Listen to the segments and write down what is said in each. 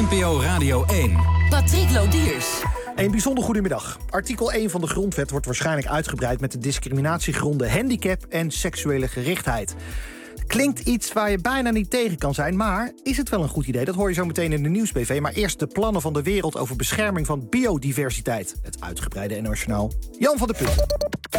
NPO Radio 1. Patrick Lodiers. Een bijzonder goedemiddag. Artikel 1 van de Grondwet wordt waarschijnlijk uitgebreid met de discriminatiegronden handicap en seksuele gerichtheid. Klinkt iets waar je bijna niet tegen kan zijn, maar is het wel een goed idee? Dat hoor je zo meteen in de Nieuws-PV. Maar eerst de plannen van de wereld over bescherming van biodiversiteit. Het uitgebreide NOS-journaal. Jan van der Putten.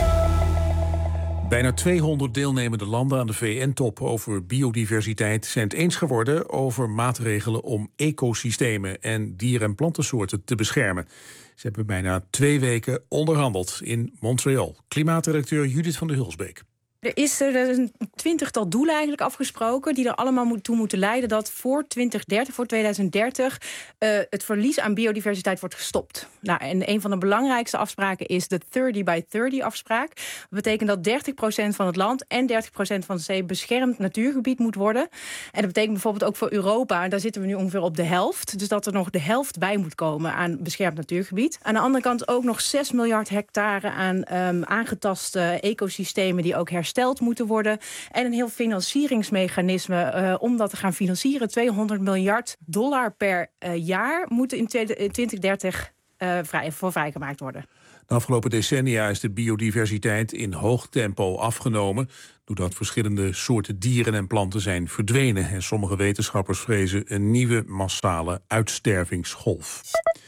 Bijna 200 deelnemende landen aan de VN-top over biodiversiteit zijn het eens geworden over maatregelen om ecosystemen en dier- en plantensoorten te beschermen. Ze hebben bijna 2 weken onderhandeld in Montreal. Klimaatredacteur Judith van der Hulsbeek. Er is een 20-tal doelen eigenlijk afgesproken die er allemaal toe moeten leiden dat voor 2030 het verlies aan biodiversiteit wordt gestopt. Nou, en een van de belangrijkste afspraken is de 30 by 30 afspraak. Dat betekent dat 30% van het land en 30% van de zee beschermd natuurgebied moet worden. En dat betekent bijvoorbeeld ook voor Europa, en daar zitten we nu ongeveer op de helft, dus dat er nog de helft bij moet komen aan beschermd natuurgebied. Aan de andere kant ook nog 6 miljard hectare aan aangetaste ecosystemen die ook hersteld moeten worden. En een heel financieringsmechanisme om dat te gaan financieren. $200 miljard per jaar moeten in 2030 vrijgemaakt worden. De afgelopen decennia is de biodiversiteit in hoog tempo afgenomen, doordat verschillende soorten dieren en planten zijn verdwenen. En sommige wetenschappers vrezen een nieuwe massale uitstervingsgolf.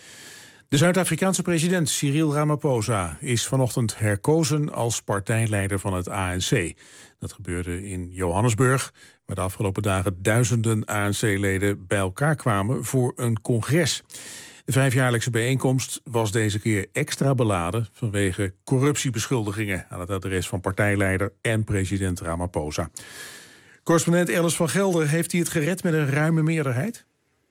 De Zuid-Afrikaanse president Cyril Ramaphosa is vanochtend herkozen als partijleider van het ANC. Dat gebeurde in Johannesburg, waar de afgelopen dagen duizenden ANC-leden bij elkaar kwamen voor een congres. De 5-jaarlijkse bijeenkomst was deze keer extra beladen vanwege corruptiebeschuldigingen aan het adres van partijleider en president Ramaphosa. Correspondent Alice van Gelder, heeft hij het gered met een ruime meerderheid?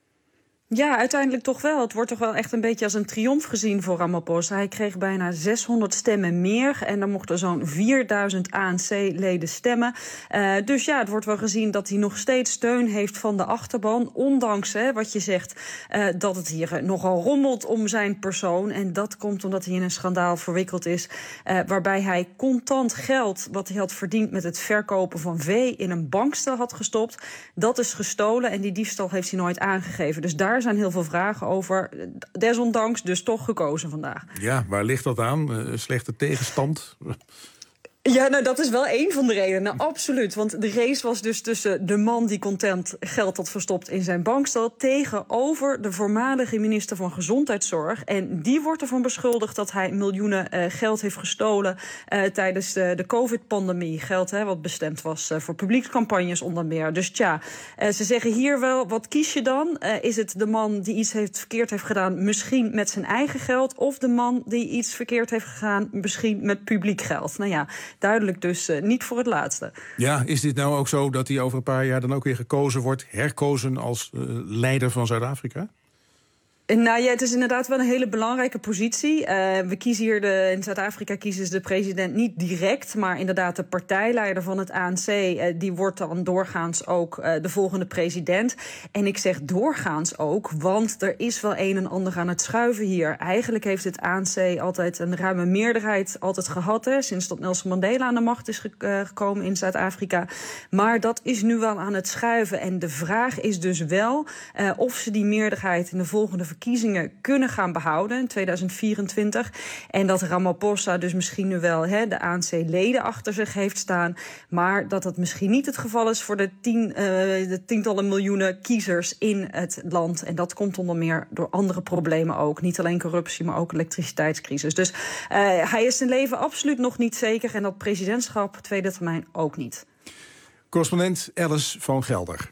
Ja, uiteindelijk toch wel. Het wordt toch wel echt een beetje als een triomf gezien voor Ramaphosa. Hij kreeg bijna 600 stemmen meer en dan mochten zo'n 4000 ANC-leden stemmen. Dus ja, het wordt wel gezien dat hij nog steeds steun heeft van de achterban. Ondanks wat je zegt, dat het hier nogal rommelt om zijn persoon. En dat komt omdat hij in een schandaal verwikkeld is, waarbij hij contant geld wat hij had verdiend met het verkopen van vee in een bankstel had gestopt. Dat is gestolen en die diefstal heeft hij nooit aangegeven. Dus daar zijn heel veel vragen over. Desondanks dus toch gekozen vandaag. Ja, waar ligt dat aan? Slechte tegenstand? Ja, nou dat is wel één van de redenen, absoluut. Want de race was dus tussen de man die content geld had verstopt in zijn bankstel tegenover de voormalige minister van Gezondheidszorg. En die wordt ervan beschuldigd dat hij miljoenen geld heeft gestolen tijdens de COVID-pandemie. Geld wat bestemd was voor publiekscampagnes onder meer. Dus tja, ze zeggen hier wel, wat kies je dan? Is het de man die iets verkeerd heeft gedaan, misschien met zijn eigen geld? Of de man die iets verkeerd heeft gedaan, misschien met publiek geld? Nou ja, duidelijk dus niet voor het laatste. Ja, is dit nou ook zo dat hij over een paar jaar dan ook weer gekozen wordt, herkozen als leider van Zuid-Afrika? Nou ja, het is inderdaad wel een hele belangrijke positie. We kiezen hier in Zuid-Afrika kiezen ze de president niet direct, maar inderdaad de partijleider van het ANC, die wordt dan doorgaans ook de volgende president. En ik zeg doorgaans ook, want er is wel een en ander aan het schuiven hier. Eigenlijk heeft het ANC altijd een ruime meerderheid altijd gehad, sinds dat Nelson Mandela aan de macht is gekomen in Zuid-Afrika. Maar dat is nu wel aan het schuiven. En de vraag is dus wel of ze die meerderheid in de volgende verkiezingen kunnen gaan behouden in 2024. En dat Ramaphosa dus misschien nu wel de ANC-leden achter zich heeft staan, maar dat dat misschien niet het geval is voor de tientallen miljoenen kiezers in het land. En dat komt onder meer door andere problemen ook. Niet alleen corruptie, maar ook elektriciteitscrisis. Dus hij is zijn leven absoluut nog niet zeker en dat presidentschap, tweede termijn, ook niet. Correspondent Alice van Gelder.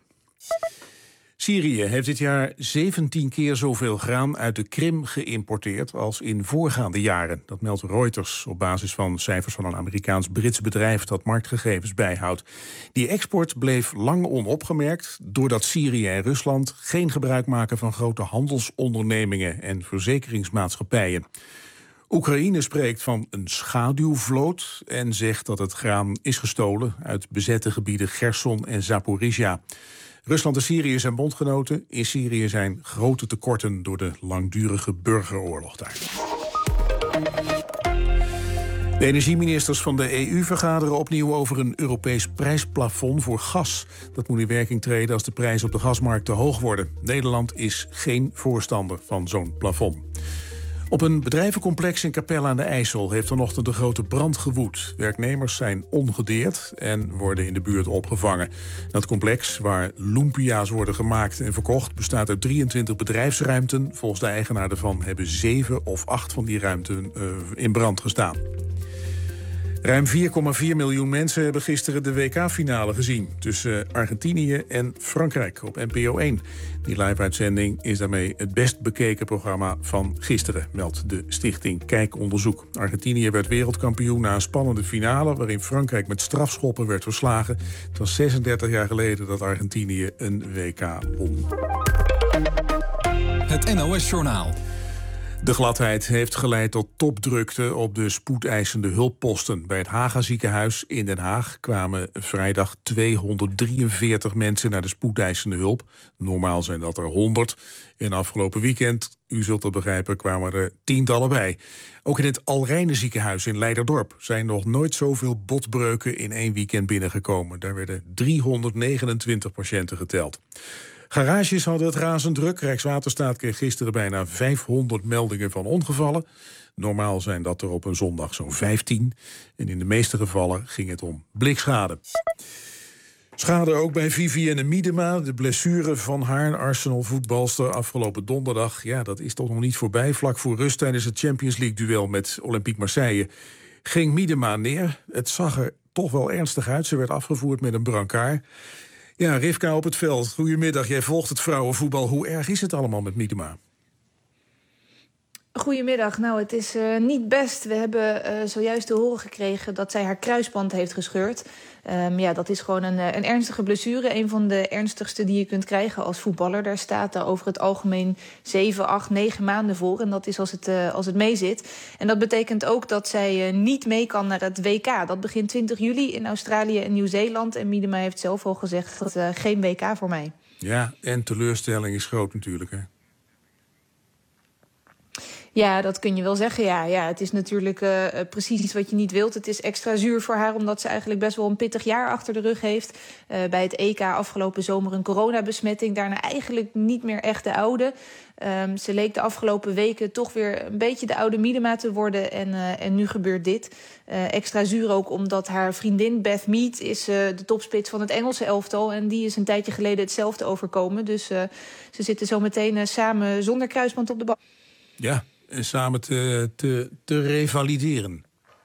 Syrië heeft dit jaar 17 keer zoveel graan uit de Krim geïmporteerd als in voorgaande jaren. Dat meldt Reuters op basis van cijfers van een Amerikaans-Brits bedrijf dat marktgegevens bijhoudt. Die export bleef lang onopgemerkt doordat Syrië en Rusland geen gebruik maken van grote handelsondernemingen en verzekeringsmaatschappijen. Oekraïne spreekt van een schaduwvloot en zegt dat het graan is gestolen uit bezette gebieden Gerson en Zaporizhia. Rusland en Syrië zijn bondgenoten. In Syrië zijn grote tekorten door de langdurige burgeroorlog daar. De energieministers van de EU vergaderen opnieuw over een Europees prijsplafond voor gas. Dat moet in werking treden als de prijzen op de gasmarkt te hoog worden. Nederland is geen voorstander van zo'n plafond. Op een bedrijvencomplex in Capelle aan de IJssel heeft vanochtend een grote brand gewoed. Werknemers zijn ongedeerd en worden in de buurt opgevangen. Dat complex, waar lumpia's worden gemaakt en verkocht, bestaat uit 23 bedrijfsruimten. Volgens de eigenaar ervan hebben 7 of 8 van die ruimten in brand gestaan. Ruim 4,4 miljoen mensen hebben gisteren de WK-finale gezien tussen Argentinië en Frankrijk op NPO 1. Die live-uitzending is daarmee het best bekeken programma van gisteren, meldt de stichting Kijkonderzoek. Argentinië werd wereldkampioen na een spannende finale waarin Frankrijk met strafschoppen werd verslagen. Het was 36 jaar geleden dat Argentinië een WK won. Het NOS-journaal. De gladheid heeft geleid tot topdrukte op de spoedeisende hulpposten. Bij het Haga ziekenhuis in Den Haag kwamen vrijdag 243 mensen naar de spoedeisende hulp. Normaal zijn dat er 100. En afgelopen weekend, u zult het begrijpen, kwamen er tientallen bij. Ook in het Alrijne ziekenhuis in Leiderdorp zijn nog nooit zoveel botbreuken in 1 weekend binnengekomen. Daar werden 329 patiënten geteld. Garages hadden het razend druk. Rijkswaterstaat kreeg gisteren bijna 500 meldingen van ongevallen. Normaal zijn dat er op een zondag zo'n 15. En in de meeste gevallen ging het om blikschade. Schade ook bij Vivienne Miedema. De blessure van haar Arsenal-voetbalster afgelopen donderdag. Ja, dat is toch nog niet voorbij. Vlak voor rust tijdens het Champions League-duel met Olympique Marseille ging Miedema neer. Het zag er toch wel ernstig uit. Ze werd afgevoerd met een brancard. Ja, Rivka op het veld. Goedemiddag, jij volgt het vrouwenvoetbal. Hoe erg is het allemaal met Miedema? Goedemiddag. Nou, het is niet best. We hebben zojuist te horen gekregen dat zij haar kruisband heeft gescheurd. Ja, dat is gewoon een ernstige blessure. Een van de ernstigste die je kunt krijgen als voetballer. Daar staat er over het algemeen 7, 8, 9 maanden voor. En dat is als het meezit. En dat betekent ook dat zij niet mee kan naar het WK. Dat begint 20 juli in Australië en Nieuw-Zeeland. En Miedema heeft zelf al gezegd dat geen WK voor mij. Ja, en teleurstelling is groot natuurlijk, hè? Ja, dat kun je wel zeggen. Ja, het is natuurlijk precies iets wat je niet wilt. Het is extra zuur voor haar omdat ze eigenlijk best wel een pittig jaar achter de rug heeft. Bij het EK afgelopen zomer een coronabesmetting. Daarna eigenlijk niet meer echt de oude. Ze leek de afgelopen weken toch weer een beetje de oude Miedema te worden. En nu gebeurt dit. Extra zuur ook omdat haar vriendin Beth Mead is de topspits van het Engelse elftal. En die is een tijdje geleden hetzelfde overkomen. Dus ze zitten zo meteen samen zonder kruisband op de bank. Ja, en samen te revalideren.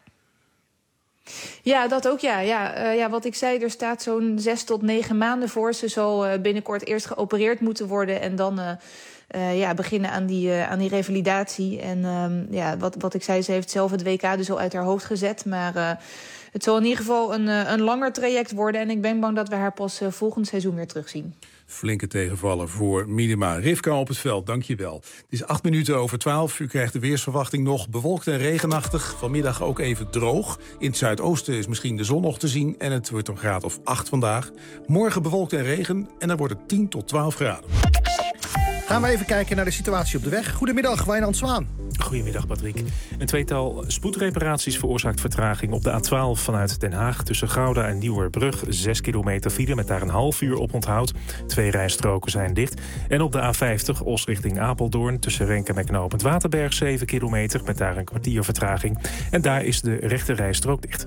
Ja, dat ook, ja. Wat ik zei, er staat zo'n 6 tot 9 maanden voor. Ze zal binnenkort eerst geopereerd moeten worden en dan beginnen aan die revalidatie. En wat ik zei, ze heeft zelf het WK dus al uit haar hoofd gezet. Maar het zal in ieder geval een langer traject worden. En ik ben bang dat we haar pas volgend seizoen weer terugzien. Flinke tegenvallen voor Miedema. Rivka op het veld, dank je wel. Het is 8 minuten over 12. U krijgt de weersverwachting nog bewolkt en regenachtig. Vanmiddag ook even droog. In het zuidoosten is misschien de zon nog te zien. En het wordt een graad of 8 vandaag. Morgen bewolkt en regen en dan wordt het 10 tot 12 graden. Gaan we even kijken naar de situatie op de weg. Goedemiddag, Wijnand Zwaan. Goedemiddag, Patrick. Een tweetal spoedreparaties veroorzaakt vertraging op de A12 vanuit Den Haag. Tussen Gouda en Nieuwerbrug 6 kilometer file met daar een half uur op onthoud. 2 rijstroken zijn dicht. En op de A50 Os richting Apeldoorn tussen Renkum en Knopend Waterberg 7 kilometer met daar een kwartier vertraging. En daar is de rechte rijstrook dicht.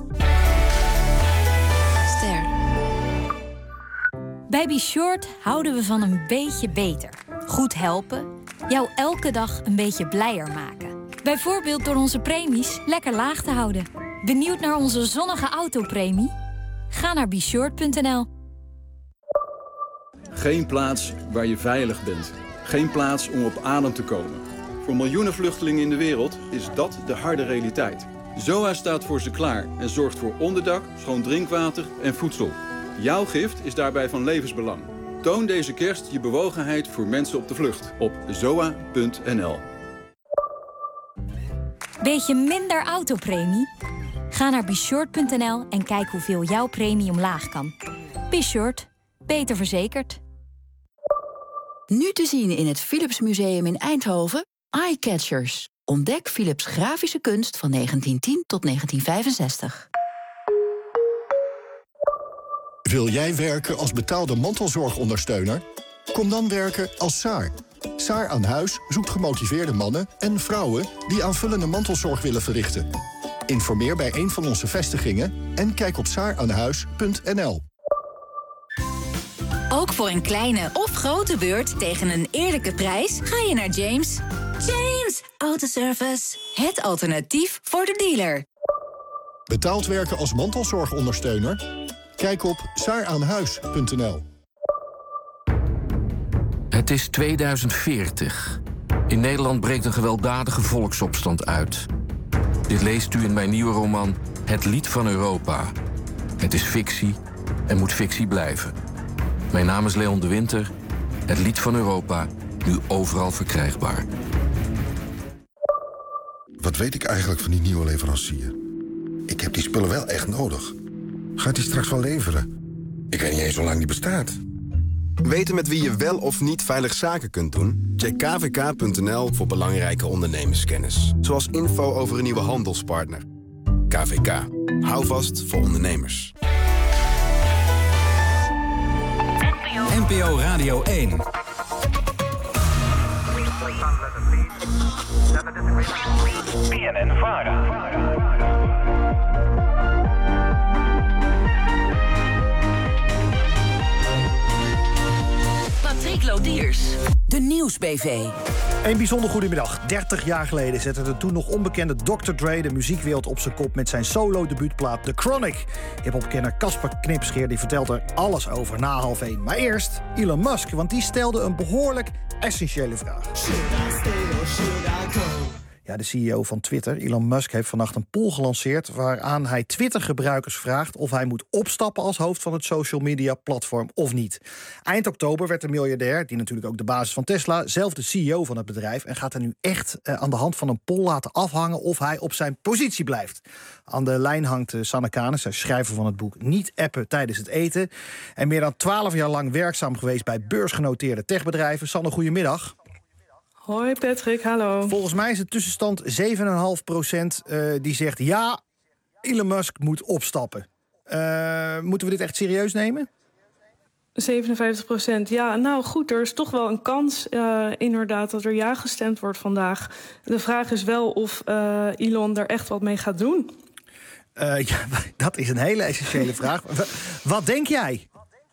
Ster. Bij Be Short houden we van een beetje beter. Goed helpen, jou elke dag een beetje blijer maken. Bijvoorbeeld door onze premies lekker laag te houden. Benieuwd naar onze zonnige autopremie? Ga naar beshort.nl. Geen plaats waar je veilig bent. Geen plaats om op adem te komen. Voor miljoenen vluchtelingen in de wereld is dat de harde realiteit. ZOA staat voor ze klaar en zorgt voor onderdak, schoon drinkwater en voedsel. Jouw gift is daarbij van levensbelang. Toon deze kerst je bewogenheid voor mensen op de vlucht op zoa.nl. Beetje minder autopremie? Ga naar beshort.nl en kijk hoeveel jouw premie omlaag kan. Be Short. Beter verzekerd. Nu te zien in het Philips Museum in Eindhoven, Eyecatchers. Ontdek Philips grafische kunst van 1910 tot 1965. Wil jij werken als betaalde mantelzorgondersteuner? Kom dan werken als SAR. SAR aan Huis zoekt gemotiveerde mannen en vrouwen die aanvullende mantelzorg willen verrichten. Informeer bij een van onze vestigingen en kijk op saaraanhuis.nl. Ook voor een kleine of grote beurt tegen een eerlijke prijs ga je naar James. James Autoservice. Het alternatief voor de dealer. Betaald werken als mantelzorgondersteuner? Kijk op saaraanhuis.nl. Het is 2040. In Nederland breekt een gewelddadige volksopstand uit. Dit leest u in mijn nieuwe roman Het Lied van Europa. Het is fictie en moet fictie blijven. Mijn naam is Leon de Winter. Het Lied van Europa, nu overal verkrijgbaar. Wat weet ik eigenlijk van die nieuwe leverancier? Ik heb die spullen wel echt nodig. Gaat die straks wel leveren? Ik weet niet eens hoe lang die bestaat. Weten met wie je wel of niet veilig zaken kunt doen? Check kvk.nl voor belangrijke ondernemerskennis. Zoals info over een nieuwe handelspartner. KVK. Hou vast voor ondernemers. NPO Radio 1. BNN-VARA. Patrick Lodiers. De Nieuwsbv. Een bijzonder goedemiddag. 30 jaar geleden zette de toen nog onbekende Dr. Dre de muziekwereld op zijn kop met zijn solo-debuutplaat The Chronic. Hip-hopkenner Casper Knipscheer die vertelt er alles over na 12:30. Maar eerst Elon Musk, want die stelde een behoorlijk essentiële vraag. Ja, de CEO van Twitter, Elon Musk, heeft vannacht een poll gelanceerd waaraan hij Twitter-gebruikers vraagt of hij moet opstappen als hoofd van het social media platform of niet. Eind oktober werd de miljardair, die natuurlijk ook de basis van Tesla, zelf de CEO van het bedrijf en gaat er nu echt aan de hand van een poll laten afhangen of hij op zijn positie blijft. Aan de lijn hangt Sanne Kanis, hij is schrijver van het boek Niet appen tijdens het eten en meer dan 12 jaar lang werkzaam geweest bij beursgenoteerde techbedrijven. Sanne, goedemiddag. Hoi Patrick, hallo. Volgens mij is de tussenstand 7,5% die zegt ja, Elon Musk moet opstappen. Moeten we dit echt serieus nemen? 57%, ja, nou goed, er is toch wel een kans inderdaad dat er ja gestemd wordt vandaag. De vraag is wel of Elon er echt wat mee gaat doen. Ja, dat is een hele essentiële vraag. Wat denk jij?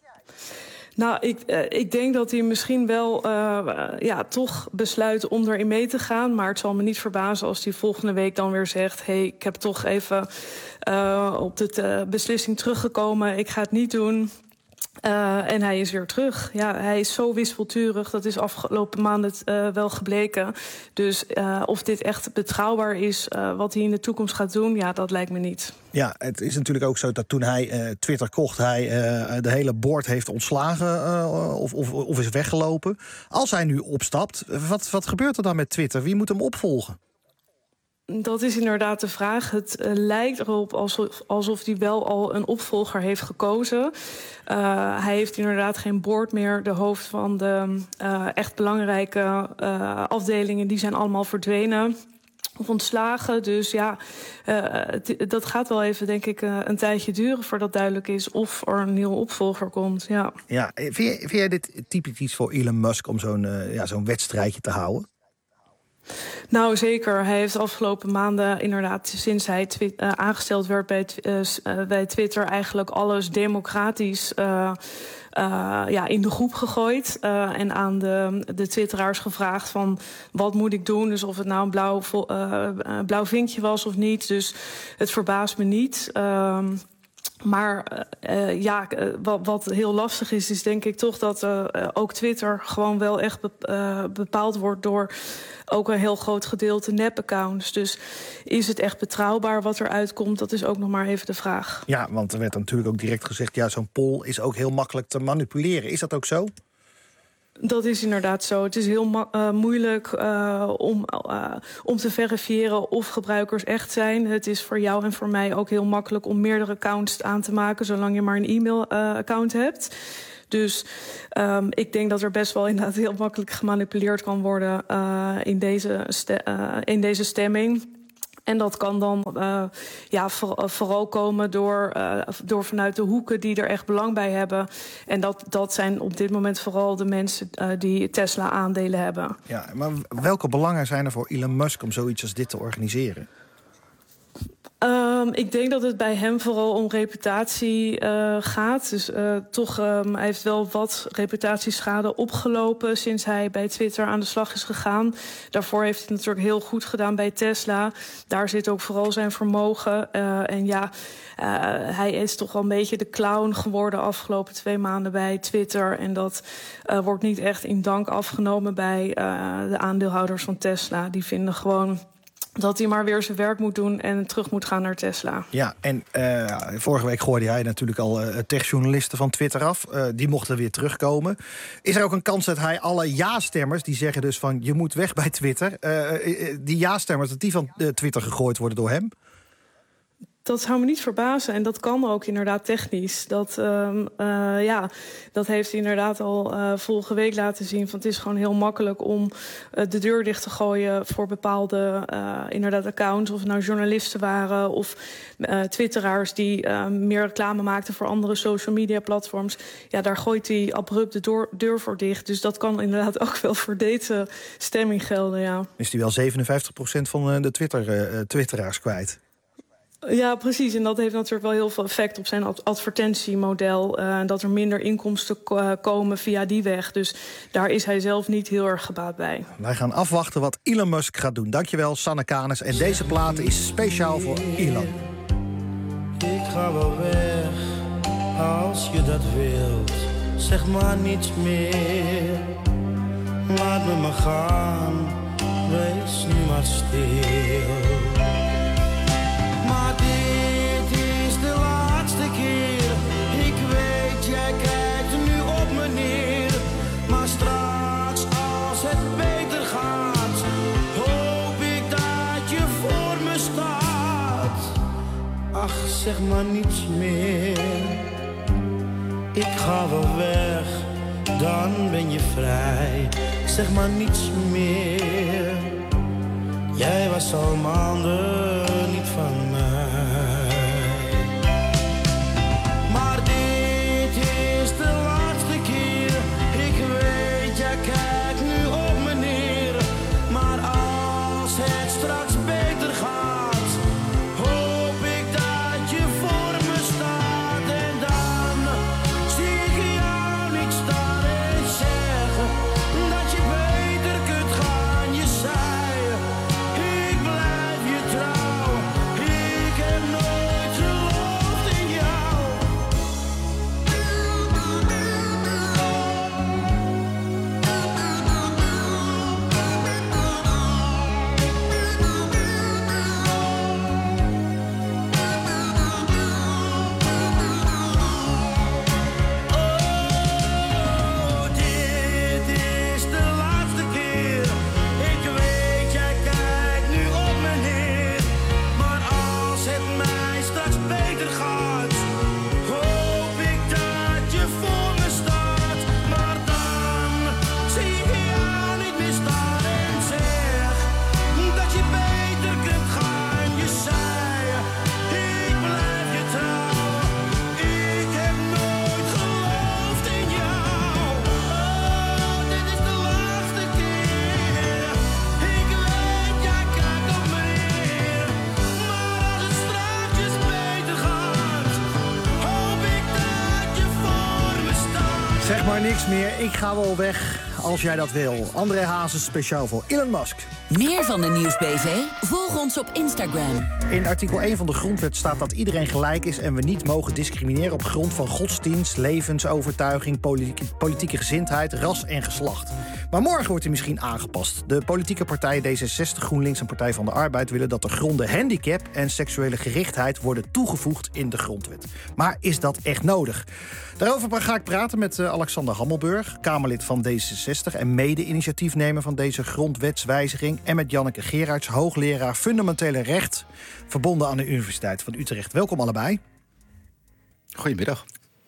Nou, ik denk dat hij misschien wel toch besluit om erin mee te gaan. Maar het zal me niet verbazen als hij volgende week dan weer zegt... hey, ik heb toch even op de beslissing teruggekomen. Ik ga het niet doen. En hij is weer terug. Ja, hij is zo wispelturig. Dat is afgelopen maanden wel gebleken. Dus of dit echt betrouwbaar is wat hij in de toekomst gaat doen... ja, dat lijkt me niet. Ja, het is natuurlijk ook zo dat toen hij Twitter kocht... hij de hele board heeft ontslagen of is weggelopen. Als hij nu opstapt, wat gebeurt er dan met Twitter? Wie moet hem opvolgen? Dat is inderdaad de vraag. Het lijkt erop alsof hij wel al een opvolger heeft gekozen. Hij heeft inderdaad geen board meer. De hoofd van de echt belangrijke afdelingen... die zijn allemaal verdwenen of ontslagen. Dus ja, dat gaat wel even, denk ik, een tijdje duren... voordat duidelijk is of er een nieuwe opvolger komt. Ja, vind jij dit typisch iets voor Elon Musk... om zo'n wedstrijdje te houden? Nou, zeker. Hij heeft de afgelopen maanden inderdaad... sinds hij aangesteld werd bij Twitter... eigenlijk alles democratisch in de groep gegooid. En aan de twitteraars gevraagd van... wat moet ik doen? Dus of het nou een blauw vinkje was of niet. Dus het verbaast me niet... Maar wat heel lastig is denk ik toch dat ook Twitter gewoon wel echt bepaald wordt door ook een heel groot gedeelte nep-accounts. Dus is het echt betrouwbaar wat eruit komt? Dat is ook nog maar even de vraag. Ja, want er werd natuurlijk ook direct gezegd... ja, zo'n poll is ook heel makkelijk te manipuleren. Is dat ook zo? Dat is inderdaad zo. Het is heel moeilijk om te verifiëren of gebruikers echt zijn. Het is voor jou en voor mij ook heel makkelijk om meerdere accounts aan te maken... zolang je maar een e-mail-account hebt. Dus ik denk dat er best wel inderdaad heel makkelijk gemanipuleerd kan worden in deze stemming. En dat kan dan vooral komen door vanuit de hoeken die er echt belang bij hebben. En dat zijn op dit moment vooral de mensen die Tesla-aandelen hebben. Ja, maar welke belangen zijn er voor Elon Musk om zoiets als dit te organiseren? Ik denk dat het bij hem vooral om reputatie gaat. Dus hij heeft wel wat reputatieschade opgelopen sinds hij bij Twitter aan de slag is gegaan. Daarvoor heeft hij het natuurlijk heel goed gedaan bij Tesla. Daar zit ook vooral zijn vermogen. Hij is toch wel een beetje de clown geworden afgelopen 2 maanden bij Twitter. En dat wordt niet echt in dank afgenomen bij de aandeelhouders van Tesla. Die vinden gewoon dat hij maar weer zijn werk moet doen en terug moet gaan naar Tesla. Ja, en vorige week gooide hij natuurlijk al techjournalisten van Twitter af. Die mochten weer terugkomen. Is er ook een kans dat hij alle ja-stemmers, die zeggen dus van je moet weg bij Twitter, die ja-stemmers, dat die van Twitter gegooid worden door hem? Dat zou me niet verbazen. En dat kan ook inderdaad technisch. Dat heeft hij inderdaad al vorige week laten zien. Van het is gewoon heel makkelijk om de deur dicht te gooien voor bepaalde accounts. Of het nou journalisten waren of twitteraars die meer reclame maakten voor andere social media platforms. Ja, daar gooit hij abrupt de deur voor dicht. Dus dat kan inderdaad ook wel voor deze stemming gelden, ja. Is hij wel 57% van de twitteraars kwijt? Ja, precies. En dat heeft natuurlijk wel heel veel effect op zijn advertentiemodel. Dat er minder inkomsten komen via die weg. Dus daar is hij zelf niet heel erg gebaat bij. Wij gaan afwachten wat Elon Musk gaat doen. Dankjewel, Sanne Kanis. En deze plaat is speciaal voor Elon. Ik ga wel weg, als je dat wilt. Zeg maar niets meer. Laat me maar gaan, wees nu maar stil. Maar dit is de laatste keer. Ik weet, jij kijkt nu op me neer. Maar straks, als het beter gaat, hoop ik dat je voor me staat. Ach, zeg maar niets meer. Ik ga wel weg, dan ben je vrij. Zeg maar niets meer. Jij was al maanden niet van mij. Maar dit is de laatste keer. Ik weet, jij kijkt nu op me neer. Maar als het straks beter gaat, hoop ik dat je voor me staat. En dan zie ik jou niet staan en zeggen dat je beter kunt gaan. Je zei Zeg maar niks meer, ik ga wel weg als jij dat wil. André Hazes speciaal voor Elon Musk. Meer van de Nieuwsbv? Volg ons op Instagram. In artikel 1 van de Grondwet staat dat iedereen gelijk is en we niet mogen discrimineren op grond van godsdienst, levensovertuiging, politieke gezindheid, ras en geslacht. Maar morgen wordt hij misschien aangepast. De politieke partijen D66, GroenLinks en Partij van de Arbeid willen dat de gronden handicap en seksuele gerichtheid worden toegevoegd in de grondwet. Maar is dat echt nodig? Daarover ga ik praten met Alexander Hammelburg, Kamerlid van D66 en mede-initiatiefnemer van deze grondwetswijziging. En met Janneke Gerards, hoogleraar fundamentele recht, verbonden aan de Universiteit van Utrecht. Welkom allebei. Goedemiddag.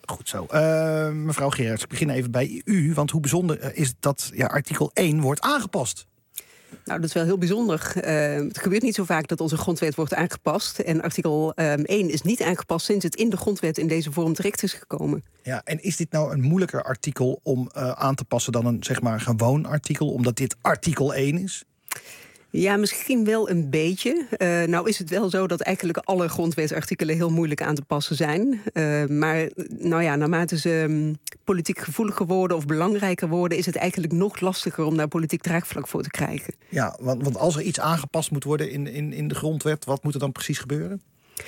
Goed zo. Mevrouw Gerards, ik begin even bij u. Want hoe bijzonder is dat artikel 1 wordt aangepast? Nou, dat is wel heel bijzonder. Het gebeurt niet zo vaak dat onze grondwet wordt aangepast. En artikel 1 is niet aangepast sinds het in de grondwet in deze vorm terecht is gekomen. Ja, en is dit nou een moeilijker artikel om aan te passen dan een gewoon artikel, omdat dit artikel 1 is? Ja, misschien wel een beetje. Nou is het wel zo dat eigenlijk alle grondwetsartikelen heel moeilijk aan te passen zijn. Maar naarmate ze politiek gevoeliger worden of belangrijker worden, is het eigenlijk nog lastiger om daar politiek draagvlak voor te krijgen. Ja, want als er iets aangepast moet worden in de grondwet, wat moet er dan precies gebeuren?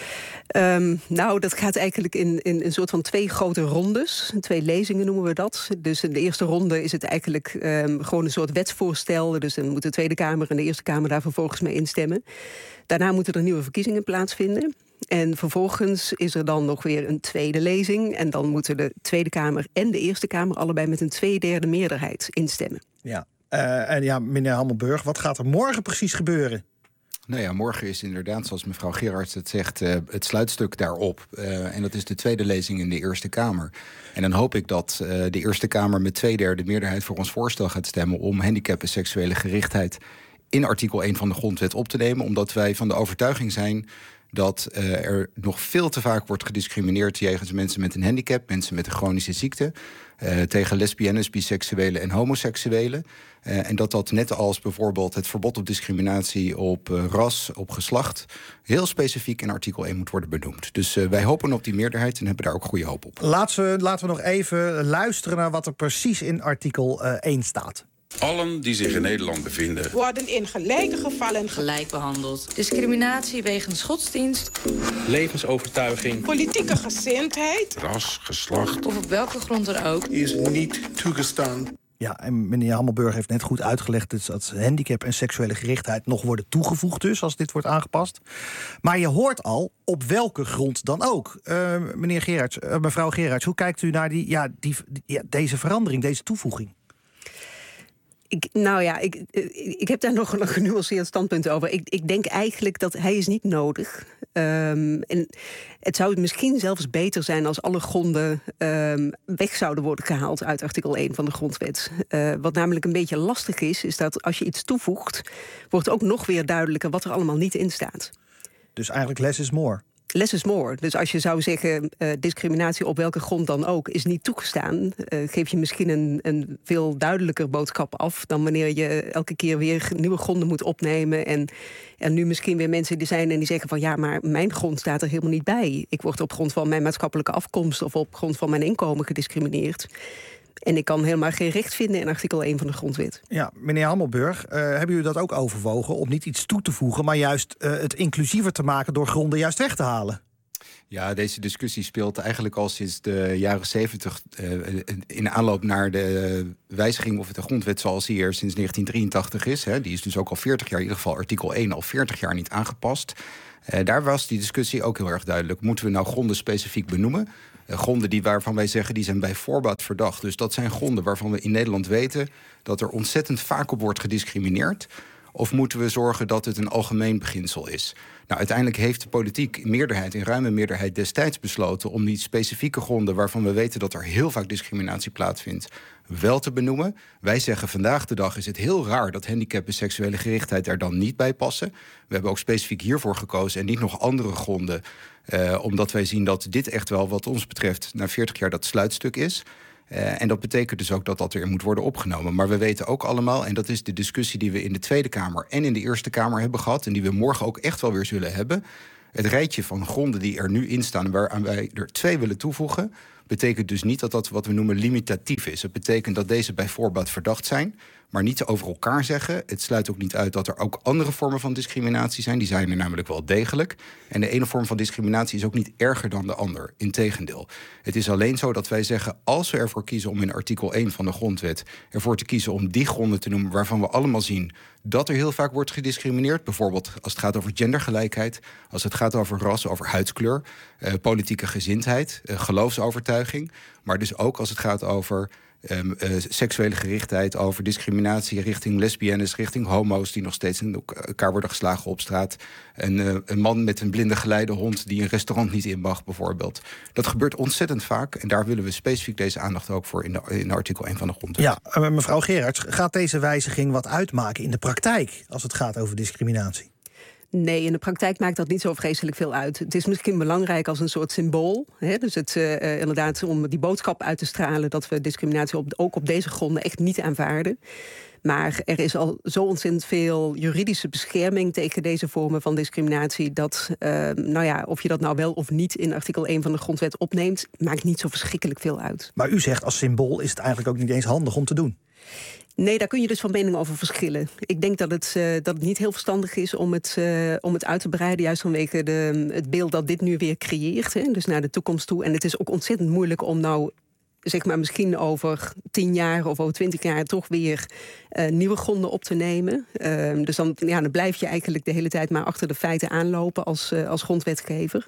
Dat gaat eigenlijk in een soort van 2 grote rondes. 2 lezingen noemen we dat. Dus in de eerste ronde is het eigenlijk gewoon een soort wetsvoorstel. Dus dan moet de Tweede Kamer en de Eerste Kamer daar vervolgens mee instemmen. Daarna moeten er nieuwe verkiezingen plaatsvinden. En vervolgens is er dan nog weer een tweede lezing. En dan moeten de Tweede Kamer en de Eerste Kamer allebei met een 2/3 meerderheid instemmen. Ja, meneer Hammelburg, wat gaat er morgen precies gebeuren? Nou ja, morgen is inderdaad, zoals mevrouw Gerards het zegt, het sluitstuk daarop. En dat is de tweede lezing in de Eerste Kamer. En dan hoop ik dat de Eerste Kamer met 2/3 meerderheid voor ons voorstel gaat stemmen om handicap en seksuele gerichtheid in artikel 1 van de grondwet op te nemen. Omdat wij van de overtuiging zijn dat er nog veel te vaak wordt gediscrimineerd jegens mensen met een handicap, mensen met een chronische ziekte, tegen lesbiennes, biseksuelen en homoseksuelen. En dat net als bijvoorbeeld het verbod op discriminatie op ras, op geslacht, heel specifiek in artikel 1 moet worden benoemd. Dus wij hopen op die meerderheid en hebben daar ook goede hoop op. Laten we nog even luisteren naar wat er precies in artikel 1 staat. Allen die zich in Nederland bevinden worden in gelijke gevallen gelijk behandeld. Discriminatie wegens godsdienst, levensovertuiging, politieke gezindheid, ras, geslacht of op welke grond er ook is niet toegestaan. Ja, en meneer Hammelburg heeft net goed uitgelegd dat handicap en seksuele gerichtheid nog worden toegevoegd dus als dit wordt aangepast. Maar je hoort al op welke grond dan ook. Mevrouw Gerards, hoe kijkt u naar deze verandering, deze toevoeging? Ik heb daar nog een genuanceerd standpunt over. Ik denk eigenlijk dat hij is niet nodig. En het zou misschien zelfs beter zijn als alle gronden weg zouden worden gehaald uit artikel 1 van de grondwet. Wat namelijk een beetje lastig is dat als je iets toevoegt, wordt ook nog weer duidelijker wat er allemaal niet in staat. Dus eigenlijk less is more. Less is more. Dus als je zou zeggen, discriminatie op welke grond dan ook is niet toegestaan, geef je misschien een veel duidelijker boodschap af dan wanneer je elke keer weer nieuwe gronden moet opnemen. En er nu misschien weer mensen die zijn en die zeggen van ja, maar mijn grond staat er helemaal niet bij. Ik word op grond van mijn maatschappelijke afkomst of op grond van mijn inkomen gediscrimineerd. En ik kan helemaal geen recht vinden in artikel 1 van de grondwet. Ja, meneer Hammelburg, hebben jullie dat ook overwogen om niet iets toe te voegen, maar juist het inclusiever te maken door gronden juist weg te halen? Ja, deze discussie speelt eigenlijk al sinds de jaren 70... in aanloop naar de wijziging of het de grondwet zoals die er sinds 1983 is. Hè, die is dus ook al 40 jaar, in ieder geval artikel 1 al 40 jaar niet aangepast. Daar was die discussie ook heel erg duidelijk. Moeten we nou gronden specifiek benoemen? Gronden waarvan wij zeggen, die zijn bij voorbaat verdacht. Dus dat zijn gronden waarvan we in Nederland weten dat er ontzettend vaak op wordt gediscrimineerd. Of moeten we zorgen dat het een algemeen beginsel is? Nou, uiteindelijk heeft de politiek in ruime meerderheid destijds besloten om die specifieke gronden waarvan we weten dat er heel vaak discriminatie plaatsvindt, wel te benoemen. Wij zeggen vandaag de dag is het heel raar dat handicap en seksuele gerichtheid er dan niet bij passen. We hebben ook specifiek hiervoor gekozen en niet nog andere gronden. Omdat wij zien dat dit echt wel wat ons betreft na 40 jaar dat sluitstuk is. En dat betekent dus ook dat dat erin moet worden opgenomen. Maar we weten ook allemaal, en dat is de discussie die we in de Tweede Kamer en in de Eerste Kamer hebben gehad, en die we morgen ook echt wel weer zullen hebben. Het rijtje van gronden die er nu in staan, waaraan wij er 2 willen toevoegen, betekent dus niet dat dat wat we noemen limitatief is. Het betekent dat deze bij voorbaat verdacht zijn, maar niet over elkaar zeggen. Het sluit ook niet uit dat er ook andere vormen van discriminatie zijn. Die zijn er namelijk wel degelijk. En de ene vorm van discriminatie is ook niet erger dan de ander. Integendeel. Het is alleen zo dat wij zeggen, als we ervoor kiezen om in artikel 1 van de grondwet ervoor te kiezen om die gronden te noemen waarvan we allemaal zien dat er heel vaak wordt gediscrimineerd. Bijvoorbeeld als het gaat over gendergelijkheid, als het gaat over ras, over huidskleur, politieke gezindheid, geloofsovertuiging. Maar dus ook als het gaat over seksuele gerichtheid, over discriminatie richting lesbiennes, richting homo's die nog steeds in elkaar worden geslagen op straat. Een man met een blinde geleidehond die een restaurant niet in mag, bijvoorbeeld. Dat gebeurt ontzettend vaak en daar willen we specifiek deze aandacht ook voor in artikel 1 van de grondwet. Ja, mevrouw Gerards, gaat deze wijziging wat uitmaken in de praktijk als het gaat over discriminatie? Nee, in de praktijk maakt dat niet zo vreselijk veel uit. Het is misschien belangrijk als een soort symbool. Hè? Dus het inderdaad om die boodschap uit te stralen dat we discriminatie ook op deze gronden echt niet aanvaarden. Maar er is al zo ontzettend veel juridische bescherming tegen deze vormen van discriminatie dat, of je dat nou wel of niet in artikel 1 van de grondwet opneemt, maakt niet zo verschrikkelijk veel uit. Maar u zegt als symbool is het eigenlijk ook niet eens handig om te doen. Nee, daar kun je dus van mening over verschillen. Ik denk dat het niet heel verstandig is om het uit te breiden, juist vanwege het beeld dat dit nu weer creëert, hè, dus naar de toekomst toe. En het is ook ontzettend moeilijk om nou, zeg maar, misschien over 10 jaar of over 20 jaar toch weer nieuwe gronden op te nemen. Dus dan blijf je eigenlijk de hele tijd maar achter de feiten aanlopen als grondwetgever.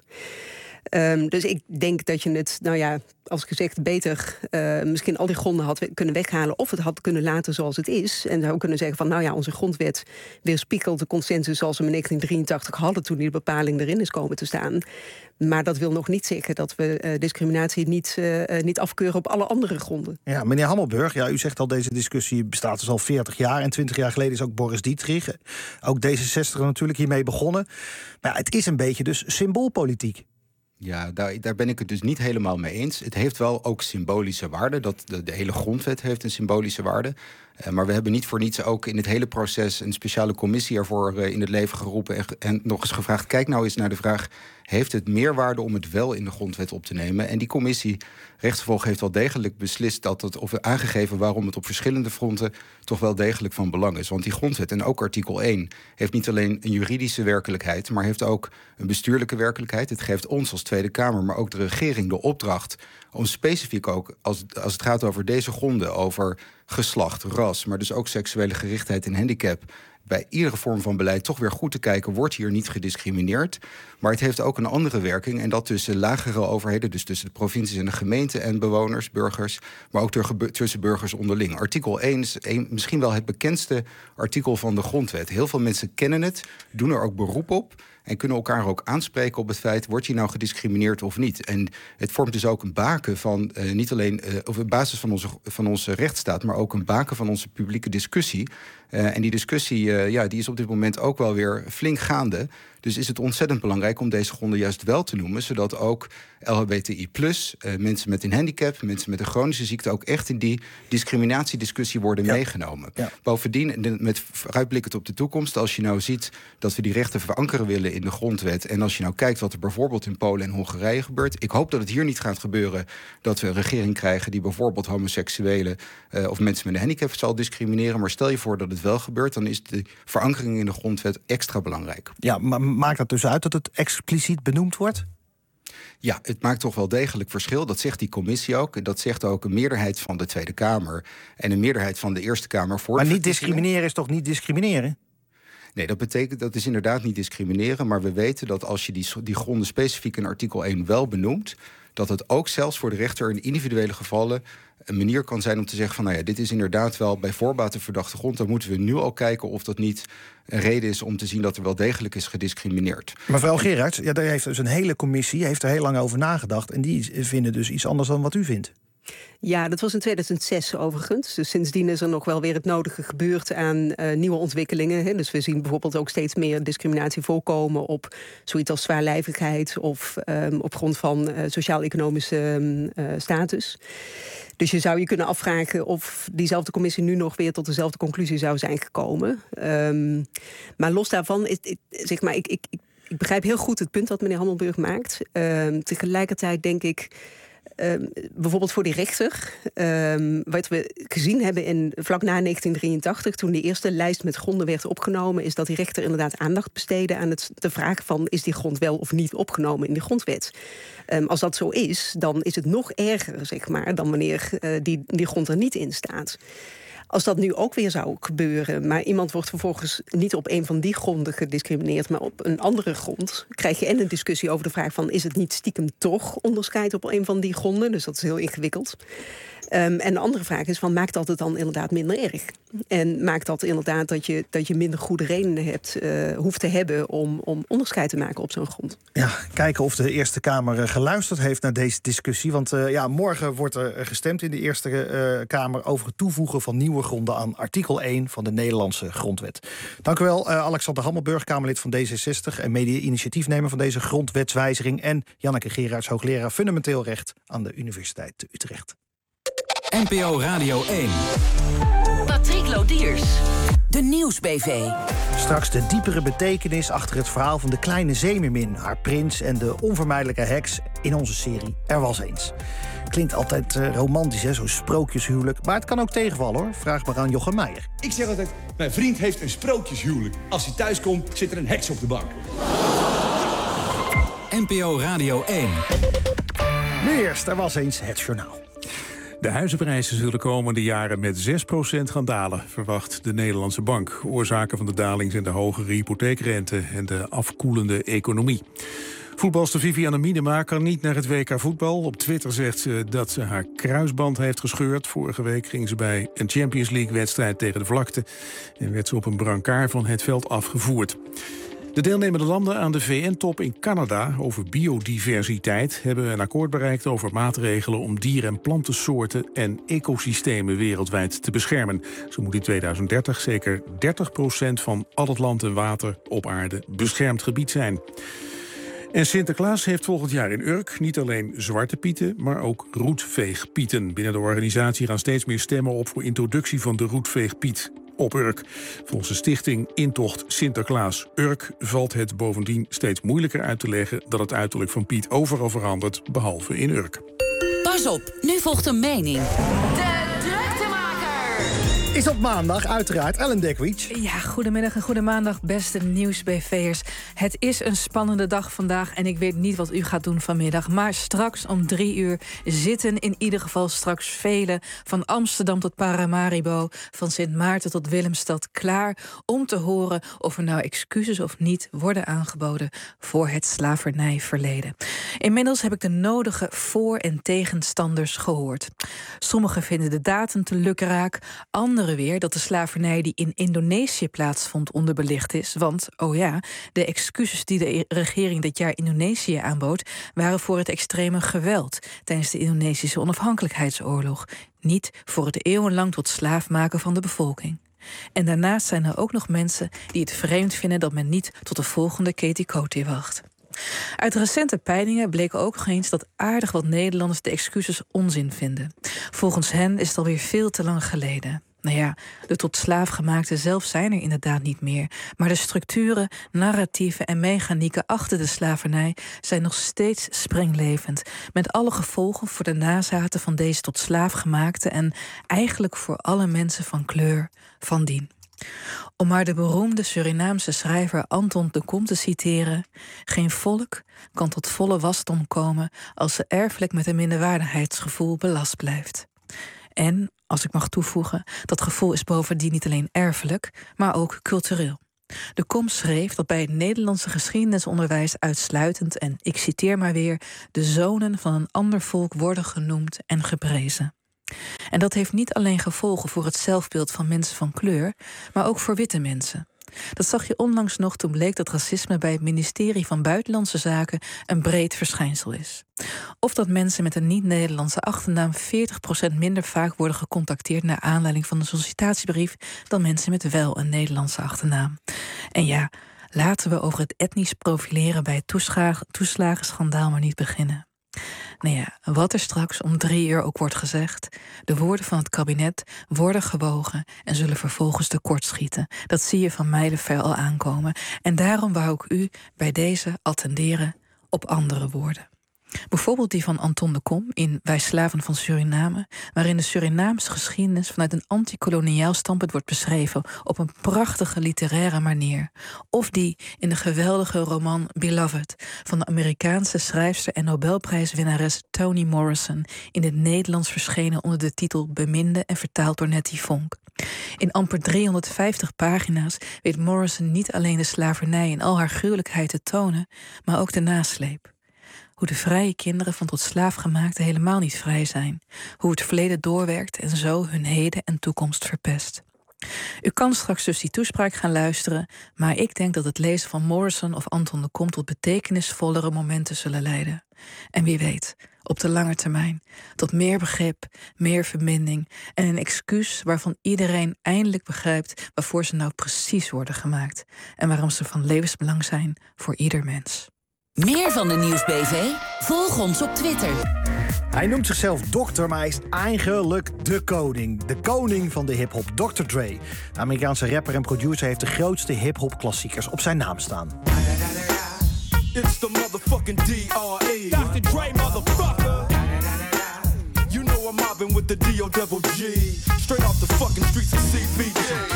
Dus ik denk dat je het, als gezegd, beter misschien al die gronden had kunnen weghalen of het had kunnen laten zoals het is. En zou kunnen zeggen van, onze grondwet weerspiegelt de consensus zoals we in 1983 hadden toen die bepaling erin is komen te staan. Maar dat wil nog niet zeggen dat we discriminatie niet afkeuren op alle andere gronden. Ja, meneer Hammelburg, u zegt al, deze discussie bestaat dus al 40 jaar. En 20 jaar geleden is ook Boris Dietrich, ook D66 natuurlijk hiermee begonnen. Maar het is een beetje dus symboolpolitiek. Ja, daar ben ik het dus niet helemaal mee eens. Het heeft wel ook symbolische waarde. De hele grondwet heeft een symbolische waarde. Maar we hebben niet voor niets ook in het hele proces een speciale commissie ervoor in het leven geroepen en nog eens gevraagd, kijk nou eens naar de vraag, heeft het meerwaarde om het wel in de grondwet op te nemen? En die commissie rechtsvervolg heeft wel degelijk beslist of aangegeven waarom het op verschillende fronten toch wel degelijk van belang is. Want die grondwet en ook artikel 1 heeft niet alleen een juridische werkelijkheid, maar heeft ook een bestuurlijke werkelijkheid. Het geeft ons als Tweede Kamer, maar ook de regering de opdracht om specifiek ook, als het gaat over deze gronden, over geslacht, ras, maar dus ook seksuele gerichtheid en handicap, bij iedere vorm van beleid toch weer goed te kijken, wordt hier niet gediscrimineerd. Maar het heeft ook een andere werking, en dat tussen lagere overheden, dus tussen de provincies en de gemeenten en bewoners, burgers, maar ook tussen burgers onderling. Artikel 1 is misschien wel het bekendste artikel van de grondwet. Heel veel mensen kennen het, doen er ook beroep op en kunnen elkaar ook aanspreken op het feit, wordt je nou gediscrimineerd of niet? En het vormt dus ook een baken van niet alleen of een basis van onze rechtsstaat, maar ook een baken van onze publieke discussie. En die discussie die is op dit moment ook wel weer flink gaande. Dus is het ontzettend belangrijk om deze gronden juist wel te noemen, zodat ook LHBTI+, mensen met een handicap, mensen met een chronische ziekte ook echt in die discriminatiediscussie worden meegenomen. Ja. Bovendien, met vooruitblikkend op de toekomst, als je nou ziet dat we die rechten verankeren willen in de grondwet, en als je nou kijkt wat er bijvoorbeeld in Polen en Hongarije gebeurt, ik hoop dat het hier niet gaat gebeuren dat we een regering krijgen die bijvoorbeeld homoseksuelen of mensen met een handicap zal discrimineren, maar stel je voor dat het wel gebeurt, dan is de verankering in de grondwet extra belangrijk. Ja, maar maakt dat dus uit dat het expliciet benoemd wordt? Ja, het maakt toch wel degelijk verschil. Dat zegt die commissie ook. En dat zegt ook een meerderheid van de Tweede Kamer en een meerderheid van de Eerste Kamer. Maar niet discrimineren is toch niet discrimineren? Nee, dat is inderdaad niet discrimineren. Maar we weten dat als je die gronden specifiek in artikel 1 wel benoemt, dat het ook zelfs voor de rechter in individuele gevallen een manier kan zijn om te zeggen van, dit is inderdaad wel bij voorbaat een verdachte grond. Dan moeten we nu al kijken of dat niet een reden is om te zien dat er wel degelijk is gediscrimineerd. Mevrouw Gerards, daar heeft dus een hele commissie, heeft er heel lang over nagedacht, en die vinden dus iets anders dan wat u vindt. Ja, dat was in 2006 overigens. Dus sindsdien is er nog wel weer het nodige gebeurd aan nieuwe ontwikkelingen. Hè. Dus we zien bijvoorbeeld ook steeds meer discriminatie voorkomen op zoiets als zwaarlijvigheid of op grond van sociaal-economische status. Dus je zou je kunnen afvragen of diezelfde commissie nu nog weer tot dezelfde conclusie zou zijn gekomen. Maar los daarvan, ik begrijp heel goed het punt dat meneer Hammelburg maakt. Tegelijkertijd denk ik, bijvoorbeeld voor die rechter, wat we gezien hebben vlak na 1983, toen die eerste lijst met gronden werd opgenomen, is dat die rechter inderdaad aandacht besteedde aan de vraag van, is die grond wel of niet opgenomen in de grondwet? Als dat zo is, dan is het nog erger, zeg maar, dan wanneer die grond er niet in staat. Als dat nu ook weer zou gebeuren, maar iemand wordt vervolgens niet op een van die gronden gediscrimineerd, maar op een andere grond, krijg je en een discussie over de vraag van, is het niet stiekem toch onderscheid op een van die gronden? Dus dat is heel ingewikkeld. En de andere vraag is, maakt dat het dan inderdaad minder erg? En maakt dat inderdaad dat je minder goede redenen hoeft te hebben om onderscheid te maken op zo'n grond? Ja, kijken of de Eerste Kamer geluisterd heeft naar deze discussie. Want morgen wordt er gestemd in de Eerste Kamer over het toevoegen van nieuwe gronden aan artikel 1 van de Nederlandse grondwet. Dank u wel, Alexander Hammelburg, Kamerlid van D66 en mede-initiatiefnemer van deze grondwetswijziging. En Janneke Gerards, hoogleraar fundamenteel recht aan de Universiteit Utrecht. NPO Radio 1. Patrick Lodiers. De Nieuwsbv. Straks de diepere betekenis achter het verhaal van de kleine zeemermin, haar prins en de onvermijdelijke heks in onze serie Er Was Eens. Klinkt altijd romantisch, hè, zo'n sprookjeshuwelijk. Maar het kan ook tegenvallen, hoor. Vraag maar aan Jochem Meijer. Ik zeg altijd, mijn vriend heeft een sprookjeshuwelijk. Als hij thuis komt, zit er een heks op de bank. NPO Radio 1. Nu eerst, Er Was Eens het journaal. De huizenprijzen zullen de komende jaren met 6% gaan dalen, verwacht de Nederlandse bank. Oorzaken van de daling zijn de hogere hypotheekrente en de afkoelende economie. Voetbalster Vivianne Miedema kan niet naar het WK voetbal. Op Twitter zegt ze dat ze haar kruisband heeft gescheurd. Vorige week ging ze bij een Champions League-wedstrijd tegen de vlakte en werd ze op een brancard van het veld afgevoerd. De deelnemende landen aan de VN-top in Canada over biodiversiteit hebben een akkoord bereikt over maatregelen om dier- en plantensoorten en ecosystemen wereldwijd te beschermen. Zo moet in 2030 zeker 30% van al het land en water op aarde beschermd gebied zijn. En Sinterklaas heeft volgend jaar in Urk niet alleen Zwarte Pieten, maar ook roetveegpieten. Binnen de organisatie gaan steeds meer stemmen op voor introductie van de roetveegpiet op Urk. Volgens de stichting Intocht Sinterklaas Urk valt het bovendien steeds moeilijker uit te leggen dat het uiterlijk van Piet overal verandert, behalve in Urk. Pas op, nu volgt een mening. Is op maandag uiteraard Ellen Dekwits. Ja, goedemiddag en goede maandag, beste Nieuwsbv'ers. Het is een spannende dag vandaag en ik weet niet wat u gaat doen vanmiddag. Maar straks om 3 uur zitten in ieder geval straks velen, van Amsterdam tot Paramaribo, van Sint Maarten tot Willemstad, klaar om te horen of er nou excuses of niet worden aangeboden voor het slavernijverleden. Inmiddels heb ik de nodige voor- en tegenstanders gehoord. Sommigen vinden de datum te lukraak, anderen weer dat de slavernij die in Indonesië plaatsvond onderbelicht is. Want, de excuses die de regering dit jaar Indonesië aanbood waren voor het extreme geweld tijdens de Indonesische onafhankelijkheidsoorlog. Niet voor het eeuwenlang tot slaaf maken van de bevolking. En daarnaast zijn er ook nog mensen die het vreemd vinden dat men niet tot de volgende Katie Coty wacht. Uit recente peilingen bleek ook nog eens dat aardig wat Nederlanders de excuses onzin vinden. Volgens hen is het alweer veel te lang geleden. De tot slaaf gemaakten zelf zijn er inderdaad niet meer. Maar de structuren, narratieven en mechanieken achter de slavernij zijn nog steeds springlevend. Met alle gevolgen voor de nazaten van deze tot slaaf gemaakte en eigenlijk voor alle mensen van kleur van dien. Om maar de beroemde Surinaamse schrijver Anton de Kom te citeren: geen volk kan tot volle wasdom komen als ze erfelijk met een minderwaardigheidsgevoel belast blijft. En, als ik mag toevoegen, dat gevoel is bovendien niet alleen erfelijk, maar ook cultureel. De Kom schreef dat bij het Nederlandse geschiedenisonderwijs uitsluitend, en ik citeer maar weer, de zonen van een ander volk worden genoemd en geprezen. En dat heeft niet alleen gevolgen voor het zelfbeeld van mensen van kleur, maar ook voor witte mensen. Dat zag je onlangs nog toen bleek dat racisme bij het ministerie van Buitenlandse Zaken een breed verschijnsel is. Of dat mensen met een niet-Nederlandse achternaam 40% minder vaak worden gecontacteerd naar aanleiding van een sollicitatiebrief dan mensen met wel een Nederlandse achternaam. En ja, laten we over het etnisch profileren bij het toeslagenschandaal maar niet beginnen. Wat er straks om 3 uur ook wordt gezegd, de woorden van het kabinet worden gewogen en zullen vervolgens tekortschieten. Dat zie je van mijlenver al aankomen. En daarom wou ik u bij deze attenderen op andere woorden. Bijvoorbeeld die van Anton de Kom in Wij Slaven van Suriname, waarin de Surinaamse geschiedenis vanuit een antikoloniaal standpunt wordt beschreven op een prachtige literaire manier. Of die in de geweldige roman Beloved van de Amerikaanse schrijfster en Nobelprijswinnares Toni Morrison, in het Nederlands verschenen onder de titel Beminde en vertaald door Nettie Vonk. In amper 350 pagina's weet Morrison niet alleen de slavernij in al haar gruwelijkheid te tonen, maar ook de nasleep. Hoe de vrije kinderen van tot slaafgemaakten helemaal niet vrij zijn. Hoe het verleden doorwerkt en zo hun heden en toekomst verpest. U kan straks dus die toespraak gaan luisteren, maar ik denk dat het lezen van Morrison of Anton de Kom tot betekenisvollere momenten zullen leiden. En wie weet, op de lange termijn, tot meer begrip, meer verbinding en een excuus waarvan iedereen eindelijk begrijpt waarvoor ze nou precies worden gemaakt en waarom ze van levensbelang zijn voor ieder mens. Meer van de Nieuwsbv? Volg ons op Twitter. Hij noemt zichzelf dokter, maar hij is eigenlijk de koning. De koning van de hiphop, Dr. Dre. De Amerikaanse rapper en producer heeft de grootste hiphop klassiekers op zijn naam staan. It's the motherfucking D.R.E. Dr. Dre, motherfucker. You know I'm mobbing with the D.O.G. Straight off the fucking streets of CBG.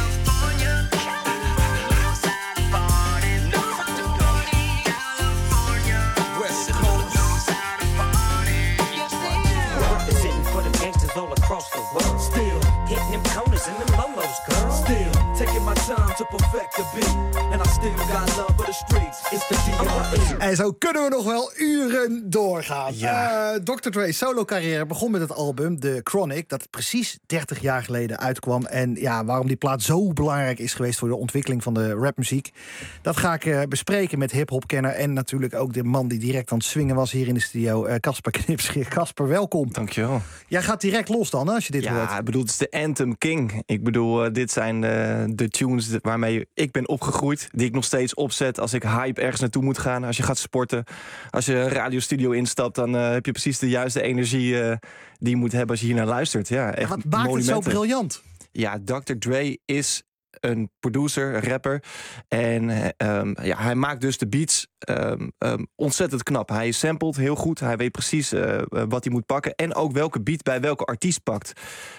All across the world. Still hitting them corners and them lolos, girl. Still taking my time to perfect the beat. And I still got love for the streets. It's the D.R.E. En zo kunnen we nog wel uren doorgaan. Ja. Dr. Dre's solo-carrière begon met het album The Chronic, dat precies 30 jaar geleden uitkwam. En ja, waarom die plaat zo belangrijk is geweest voor de ontwikkeling van de rapmuziek, dat ga ik bespreken met hip-hopkenner en natuurlijk ook de man die direct aan het swingen was hier in de studio, Casper Knipscheer. Casper, welkom. Dankjewel. Jij gaat direct los dan, hè, als je dit hoort. Ja, ik bedoel, het is de Anthem King. Ik bedoel, dit zijn de tunes waarmee ik ben opgegroeid, die ik nog steeds opzet als ik hype ergens naartoe moet gaan. Als je gaat sporten, als je een radiostudio instapt, dan heb je precies de juiste energie die je moet hebben als je hier naar luistert. Ja, echt. Wat maakt het zo briljant? Ja, Dr. Dre is een producer, een rapper. En hij maakt dus de beats ontzettend knap. Hij samplet heel goed. Hij weet precies wat hij moet pakken. En ook welke beat bij welke artiest pakt.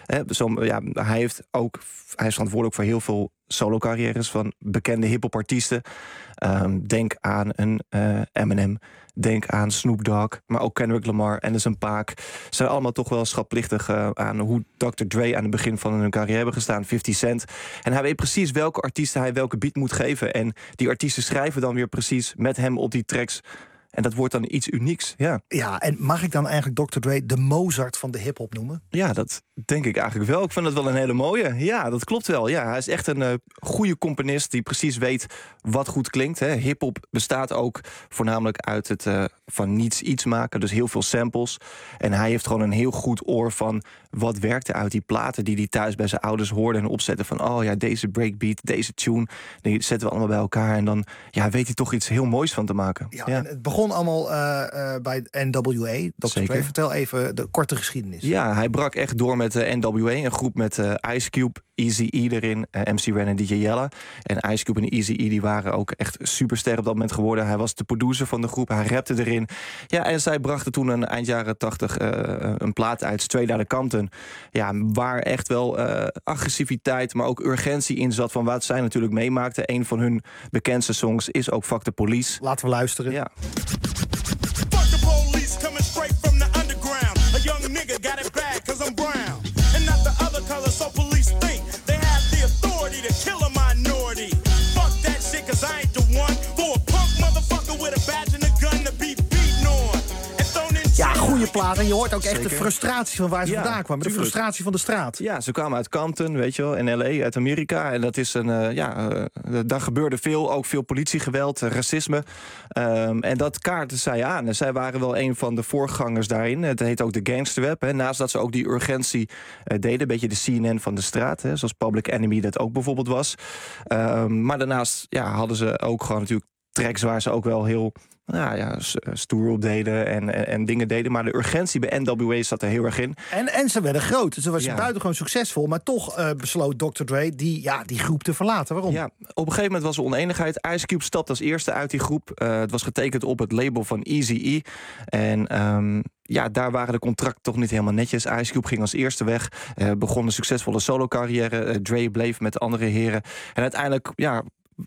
Hij is verantwoordelijk voor heel veel solo-carrières van bekende hip-hop-artiesten. Denk aan een Eminem. Denk aan Snoop Dogg, maar ook Kendrick Lamar, Anderson .Paak. Ze zijn allemaal toch wel schatplichtig aan hoe Dr. Dre aan het begin van hun carrière hebben gestaan. 50 Cent. En hij weet precies welke artiesten hij welke beat moet geven. En die artiesten schrijven dan weer precies met hem op die tracks. En dat wordt dan iets unieks, ja. Ja, en mag ik dan eigenlijk Dr. Dre de Mozart van de hiphop noemen? Ja, dat denk ik eigenlijk wel. Ik vind het wel een hele mooie. Ja, dat klopt wel. Ja, hij is echt een goede componist die precies weet wat goed klinkt. Hiphop bestaat ook voornamelijk uit het van niets iets maken. Dus heel veel samples. En hij heeft gewoon een heel goed oor van wat werkte uit die platen die hij thuis bij zijn ouders hoorde en opzetten van, oh ja, deze breakbeat, deze tune, die zetten we allemaal bij elkaar. En dan weet hij toch iets heel moois van te maken. Ja. En het begon allemaal bij NWA. Dr. Dre, vertel even de korte geschiedenis. Ja, hij brak echt door met NWA, een groep met Ice Cube, Eazy-E erin, MC Ren en DJ Yella. En Ice Cube en Eazy-E die waren ook echt superster op dat moment geworden. Hij was de producer van de groep, hij rapte erin. Ja, en zij brachten toen een eind jaren 80 een plaat uit, Straight Outta Compton. Ja, waar echt wel agressiviteit, maar ook urgentie in zat van wat zij natuurlijk meemaakten. Een van hun bekendste songs is ook Fuck the Police. Laten we luisteren. Ja. Fuck the police coming straight from the underground. A young nigga got it bad cause I'm brown. And not the other color, so police think they have the authority to kill a minority. Fuck that shit cause I ain't the one for a punk motherfucker with a badge and a gun to be beaten on. Ja, goede plaat. En je hoort ook echt de frustratie van waar ze vandaan kwamen. De frustratie van de straat. Ja, ze kwamen uit Compton, weet je wel, in L.A., uit Amerika. En dat is daar gebeurde veel, ook veel politiegeweld, racisme. En dat kaarten zij aan. En zij waren wel een van de voorgangers daarin. Het heet ook de gangsterrap. Naast dat ze ook die urgentie deden. Een beetje de CNN van de straat. Zoals Public Enemy dat ook bijvoorbeeld was. Maar daarnaast hadden ze ook gewoon natuurlijk tracks waar ze ook wel heel stoer op deden en dingen deden. Maar de urgentie bij NWA zat er heel erg in. En ze werden groot. Ze was buitengewoon succesvol. Maar toch besloot Dr. Dre die groep te verlaten. Waarom? Ja, op een gegeven moment was er oneenigheid. Ice Cube stapte als eerste uit die groep. Het was getekend op het label van Eazy-E. En daar waren de contracten toch niet helemaal netjes. Ice Cube ging als eerste weg. Begon een succesvolle solo-carrière. Dre bleef met andere heren. En uiteindelijk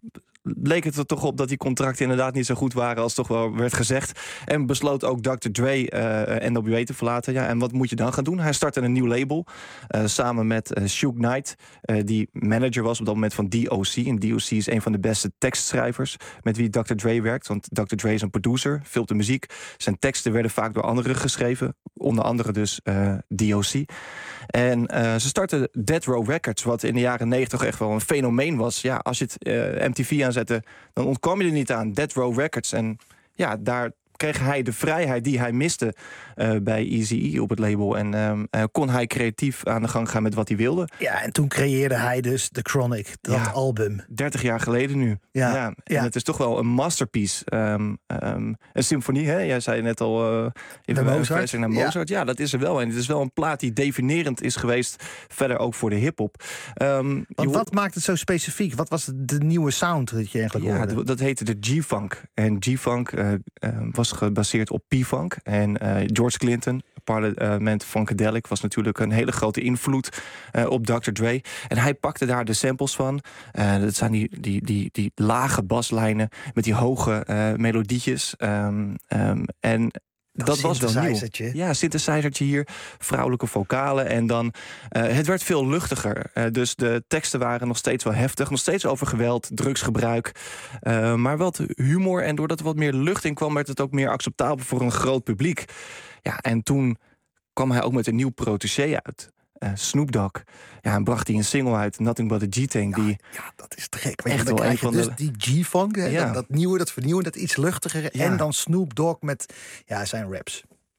leek het er toch op dat die contracten inderdaad niet zo goed waren als toch wel werd gezegd. En besloot ook Dr. Dre NWA te verlaten. Ja, en wat moet je dan gaan doen? Hij startte een nieuw label samen met Suge Knight, die manager was op dat moment van DOC. En DOC is een van de beste tekstschrijvers met wie Dr. Dre werkt. Want Dr. Dre is een producer, filmt de muziek. Zijn teksten werden vaak door anderen geschreven. Onder andere dus DOC. En ze startten Death Row Records, wat in de jaren 90 echt wel een fenomeen was. Ja, als je het MTV aanzette, dan ontkwam je er niet aan. Death Row Records. En ja, daar kreeg hij de vrijheid die hij miste bij Eazy-E op het label. En kon hij creatief aan de gang gaan met wat hij wilde. Ja, en toen creëerde hij dus The Chronic, dat album. 30 jaar geleden nu. Ja. En het is toch wel een masterpiece. Een symfonie, hè? Jij zei net al in de Mozart. Naar Mozart. Ja, dat is er wel. En het is wel een plaat die definierend is geweest, verder ook voor de hiphop. Wat maakt het zo specifiek? Wat was de nieuwe sound dat je eigenlijk hoorde? Dat heette de G-Funk. En G-Funk was gebaseerd op P-Funk. En George Clinton, Parliament Funkadelic, was natuurlijk een hele grote invloed op Dr. Dre. En hij pakte daar de samples van. Dat zijn die lage baslijnen met die hoge melodietjes. En dat was wel nieuw. Ja, synthesizertje hier, vrouwelijke vocalen. En dan, het werd veel luchtiger. Dus de teksten waren nog steeds wel heftig. Nog steeds over geweld, drugsgebruik. Maar wat humor. En doordat er wat meer lucht in kwam, werd het ook meer acceptabel voor een groot publiek. Ja, en toen kwam hij ook met een nieuw protégé uit. Snoop Dogg. Ja, en bracht hij een single uit, Nothing But A G-Thing. Ja, dat is te gek. Echt dan wel krijg je dus die G-Funk, dat nieuwe, dat vernieuwen, dat iets luchtiger. Ja. En dan Snoop Dogg met zijn raps.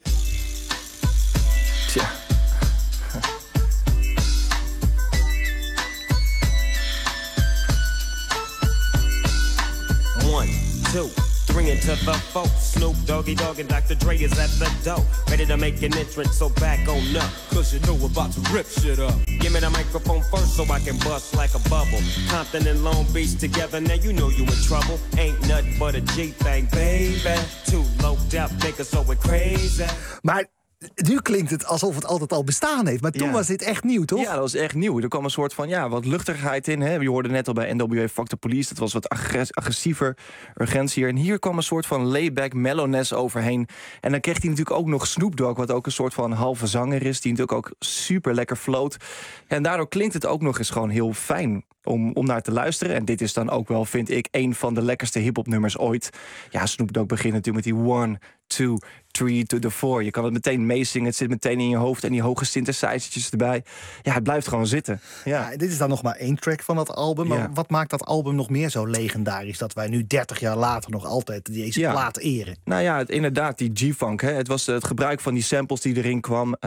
Tja. One, two. Bring it to the folks. Snoop Doggy Dogg and Dr. Dre is at the door. Ready to make an entrance, so back on up. Cause you know we're about to rip shit up. Give me the microphone first so I can bust like a bubble. Compton and Long Beach together, now you know you in trouble. Ain't nothing but a G-thing, baby. Too low death niggas, so we're crazy. Maar nu klinkt het alsof het altijd al bestaan heeft. Maar toen was dit echt nieuw, toch? Ja, dat was echt nieuw. Er kwam een soort van wat luchtigheid in. Hè? Je hoorde net al bij NWA Fuck the Police. Dat was wat agressiever, urgentie. En hier kwam een soort van layback mellowness overheen. En dan kreeg hij natuurlijk ook nog Snoop Dogg, wat ook een soort van halve zanger is. Die natuurlijk ook super lekker float. En daardoor klinkt het ook nog eens gewoon heel fijn om naar te luisteren. En dit is dan ook wel, vind ik, een van de lekkerste hiphop nummers ooit. Ja, Snoop Dogg begint natuurlijk met die 1, 2, 3 to the 4. Je kan het meteen meezingen, het zit meteen in je hoofd. En die hoge synthesizertjes erbij. Ja, het blijft gewoon zitten. Ja. Dit is dan nog maar 1 track van dat album. Maar wat maakt dat album nog meer zo legendarisch? Dat wij nu 30 jaar later nog altijd deze plaat eren. Nou ja, inderdaad, die G-Funk. Het was het gebruik van die samples die erin kwam.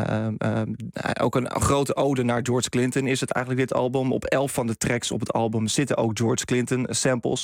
Ook een grote ode naar George Clinton is het eigenlijk, dit album. Op 11 van de tracks op het album zitten ook George Clinton samples.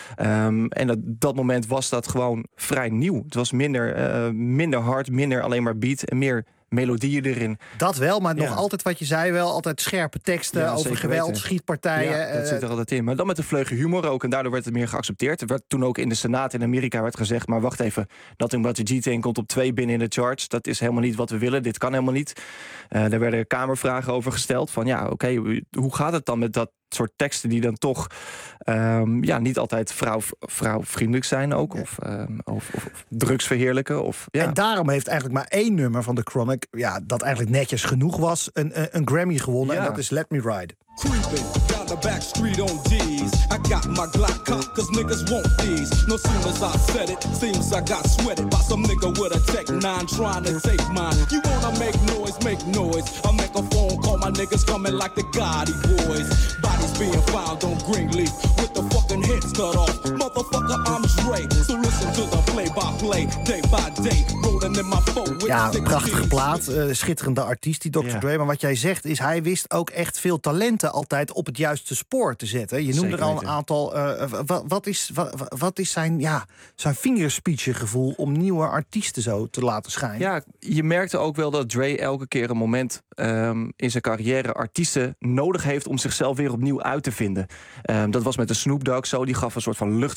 En op dat moment was dat gewoon vrij nieuw. Het was minder hard, minder alleen maar beat en meer melodieën erin. Dat wel, maar nog altijd wat je zei wel. Altijd scherpe teksten over geweld, schietpartijen. Ja, dat zit er altijd in. Maar dan met een vleugje humor ook. En daardoor werd het meer geaccepteerd. Er werd toen ook in de Senaat in Amerika werd gezegd, maar wacht even, Nothing But A G-Thing komt op 2 binnen in de charts. Dat is helemaal niet wat we willen. Dit kan helemaal niet. Daar werden kamervragen over gesteld. Van hoe gaat het dan met dat soort teksten die dan toch niet altijd vrouwvriendelijk zijn ook. Of drugs verheerlijken. En daarom heeft eigenlijk maar 1 nummer van The Chronic, dat eigenlijk netjes genoeg was, een Grammy gewonnen. En dat is Let Me Ride. Creeping down the back street on D's. I got my Glock cocked cause niggas want these. No soon as I said it, seems I got sweated by some nigga with a Tech 9 trying to take mine. You wanna make noise. I'll make a phone call, my niggas coming like the Gotti boys. Bodies being found on Greenleaf with the fucking heads cut off. Motherfucker, I'm Dre. So listen to the play-by-play, day by day. Rolling in my phone with een prachtige plaat, schitterende artiest die Dr. Dre. Maar wat jij zegt is, hij wist ook echt veel talenten altijd op het juiste spoor te zetten. Je noemde er al een aantal. Wat is zijn fingerspeech-gevoel om nieuwe artiesten zo te laten schijnen? Ja, je merkte ook wel dat Dre elke keer een moment in zijn carrière artiesten nodig heeft om zichzelf weer opnieuw uit te vinden. Dat was met de Snoop Dogg zo. Die gaf een soort van luchtigheid erin.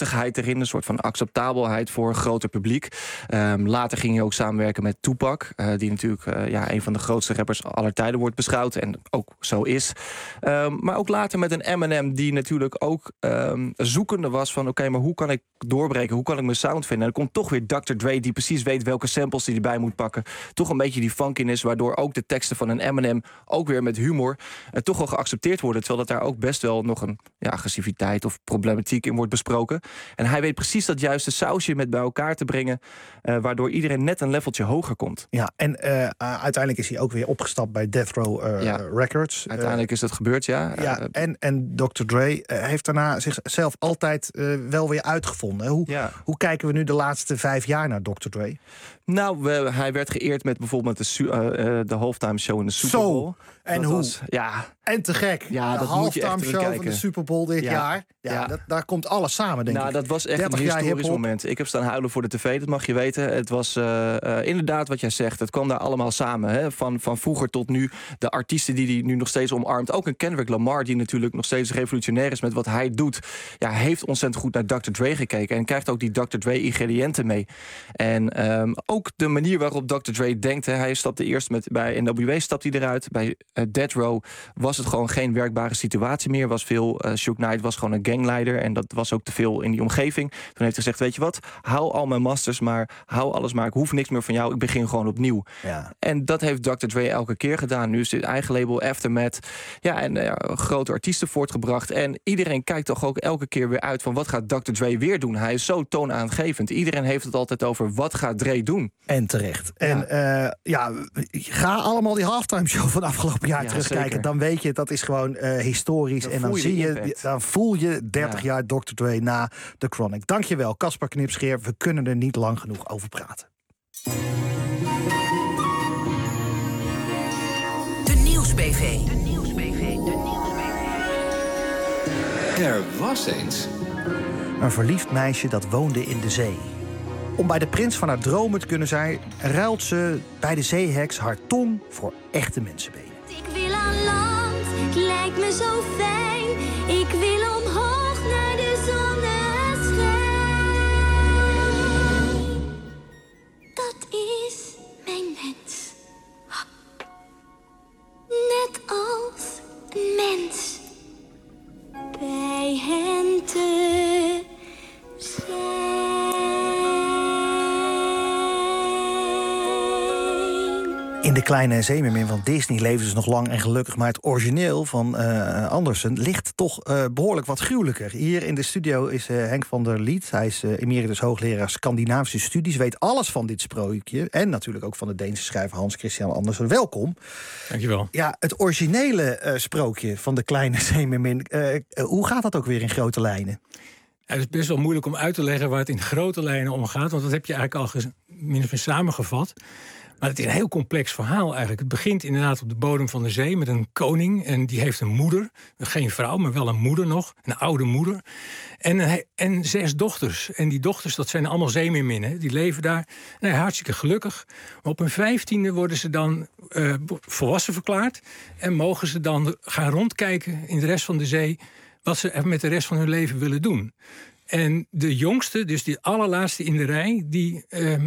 erin. Een soort van acceptabelheid voor een groter publiek. Later ging hij ook samenwerken met Tupac. Die natuurlijk een van de grootste rappers aller tijden wordt beschouwd. En ook zo is. Maar ook later met een Eminem die natuurlijk ook zoekende was van... oké, maar hoe kan ik doorbreken? Hoe kan ik mijn sound vinden? En er komt toch weer Dr. Dre die precies weet welke samples hij erbij moet pakken. Toch een beetje die funkiness, waardoor ook de teksten van een Eminem... ook weer met humor toch wel geaccepteerd worden. Terwijl dat daar ook best wel nog een agressiviteit of problematiek in wordt besproken. En hij weet precies dat juiste sausje met bij elkaar te brengen... waardoor iedereen net een leveltje hoger komt. Ja, en uiteindelijk is hij ook weer opgestapt bij Death Row Records. Uiteindelijk is dat gebeurd, ja. En Dr. Dre heeft daarna zichzelf altijd wel weer uitgevonden. Hoe kijken we nu de laatste 5 jaar naar Dr. Dre? Nou, hij werd geëerd met bijvoorbeeld de halftime show in de Super Bowl. En dat hoe? En te gek. Ja, de dat moet je echt halftime show van de Super Bowl dit jaar. Daar komt alles samen, denk ik. Dat was echt een historisch moment. Ik heb staan huilen voor de tv, dat mag je weten. Het was inderdaad wat jij zegt. Het kwam daar allemaal samen. Hè? Van vroeger tot nu. De artiesten die hij nu nog steeds omarmt. Ook een Kendrick Lamar, die natuurlijk nog steeds revolutionair is met wat hij doet. Ja, heeft ontzettend goed naar Dr. Dre gekeken. En krijgt ook die Dr. Dre ingrediënten mee. En ook de manier waarop Dr. Dre denkt. Hè. Hij stapte eerst bij NWA stapt hij eruit. Bij Death Row was het gewoon geen werkbare situatie meer. Was veel, Suge Knight was gewoon een gangleider. En dat was ook te veel in die omgeving. Toen heeft hij gezegd, weet je wat, hou al mijn masters maar. Hou alles maar, ik hoef niks meer van jou. Ik begin gewoon opnieuw. Ja. En dat heeft Dr. Dre elke keer gedaan. Nu is dit eigen label Aftermath. Ja, en grote artiesten voortgebracht. En iedereen kijkt toch ook elke keer weer uit van wat gaat Dr. Dre weer doen. Hij is zo toonaangevend. Iedereen heeft het altijd over wat gaat Dre doen. En terecht. En ga allemaal die halftime show van afgelopen jaar terugkijken. Zeker. Dan weet je, dat is gewoon historisch. Dan en dan voel je 30 jaar Dr. Dre na The Chronic. Dankjewel, Caspar Knipscheer. We kunnen er niet lang genoeg over praten. De Nieuwsbv. Er was eens een verliefd meisje dat woonde in de zee. Om bij de prins van haar dromen te kunnen zijn, ruilt ze bij de zeeheks haar tong voor echte mensenbenen. Ik wil aan land, het lijkt me zo fijn. Ik wil omhoog naar de zonneschijn. Dat is mijn wens. Net als een mens. Bij hen te zijn. In De Kleine Zeemermin van Disney leven ze nog lang en gelukkig. Maar het origineel van Andersen ligt toch behoorlijk wat gruwelijker. Hier in de studio is Henk van der Liet. Hij is emeritus hoogleraar Scandinavische studies. Weet alles van dit sprookje. En natuurlijk ook van de Deense schrijver Hans Christian Andersen. Welkom. Dankjewel. Ja, het originele sprookje van De Kleine Zeemermin. Hoe gaat dat ook weer in grote lijnen? Ja, het is best wel moeilijk om uit te leggen waar het in grote lijnen om gaat. Want dat heb je eigenlijk al min of meer samengevat. Maar het is een heel complex verhaal eigenlijk. Het begint inderdaad op de bodem van de zee met een koning. En die heeft een moeder. Geen vrouw, maar wel een moeder nog. Een oude moeder. En 6 dochters. En die dochters, dat zijn allemaal zeemeerminnen. Die leven daar. En hartstikke gelukkig. Maar op hun 15e worden ze dan volwassen verklaard. En mogen ze dan gaan rondkijken in de rest van de zee wat ze met de rest van hun leven willen doen. En de jongste, dus die allerlaatste in de rij, die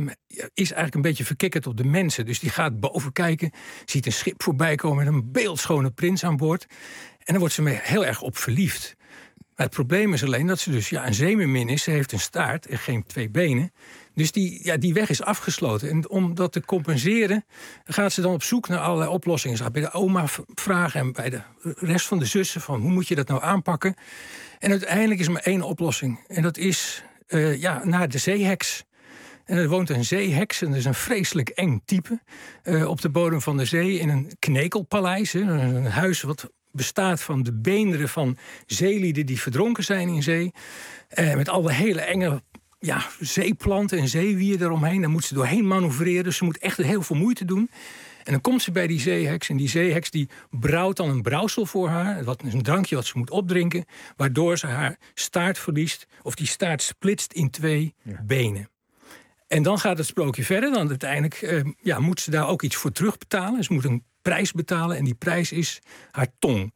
is eigenlijk een beetje verkikkerd op de mensen. Dus die gaat boven kijken, ziet een schip voorbij komen met een beeldschone prins aan boord. En dan wordt ze heel erg op verliefd. Maar het probleem is alleen dat ze dus een zeemermin is. Ze heeft een staart en geen 2 benen. Dus die weg is afgesloten. En om dat te compenseren gaat ze dan op zoek naar allerlei oplossingen. Ze gaat bij de oma vragen en bij de rest van de zussen van hoe moet je dat nou aanpakken. En uiteindelijk is er maar 1 oplossing. En dat is naar de zeeheks. En er woont een zeeheks en dat is een vreselijk eng type. Op de bodem van de zee in een knekelpaleis. Een huis wat bestaat van de beenderen van zeelieden die verdronken zijn in zee. Met alle hele enge zeeplanten en zeewier eromheen. Daar moet ze doorheen manoeuvreren. Dus ze moet echt heel veel moeite doen. En dan komt ze bij die zeeheks. En die zeeheks die brouwt dan een brouwsel voor haar. Dat is een drankje wat ze moet opdrinken. Waardoor ze haar staart verliest. Of die staart splitst in 2 benen. En dan gaat het sprookje verder. Dan uiteindelijk moet ze daar ook iets voor terugbetalen. Ze moet een prijs betalen. En die prijs is haar tong. Ja.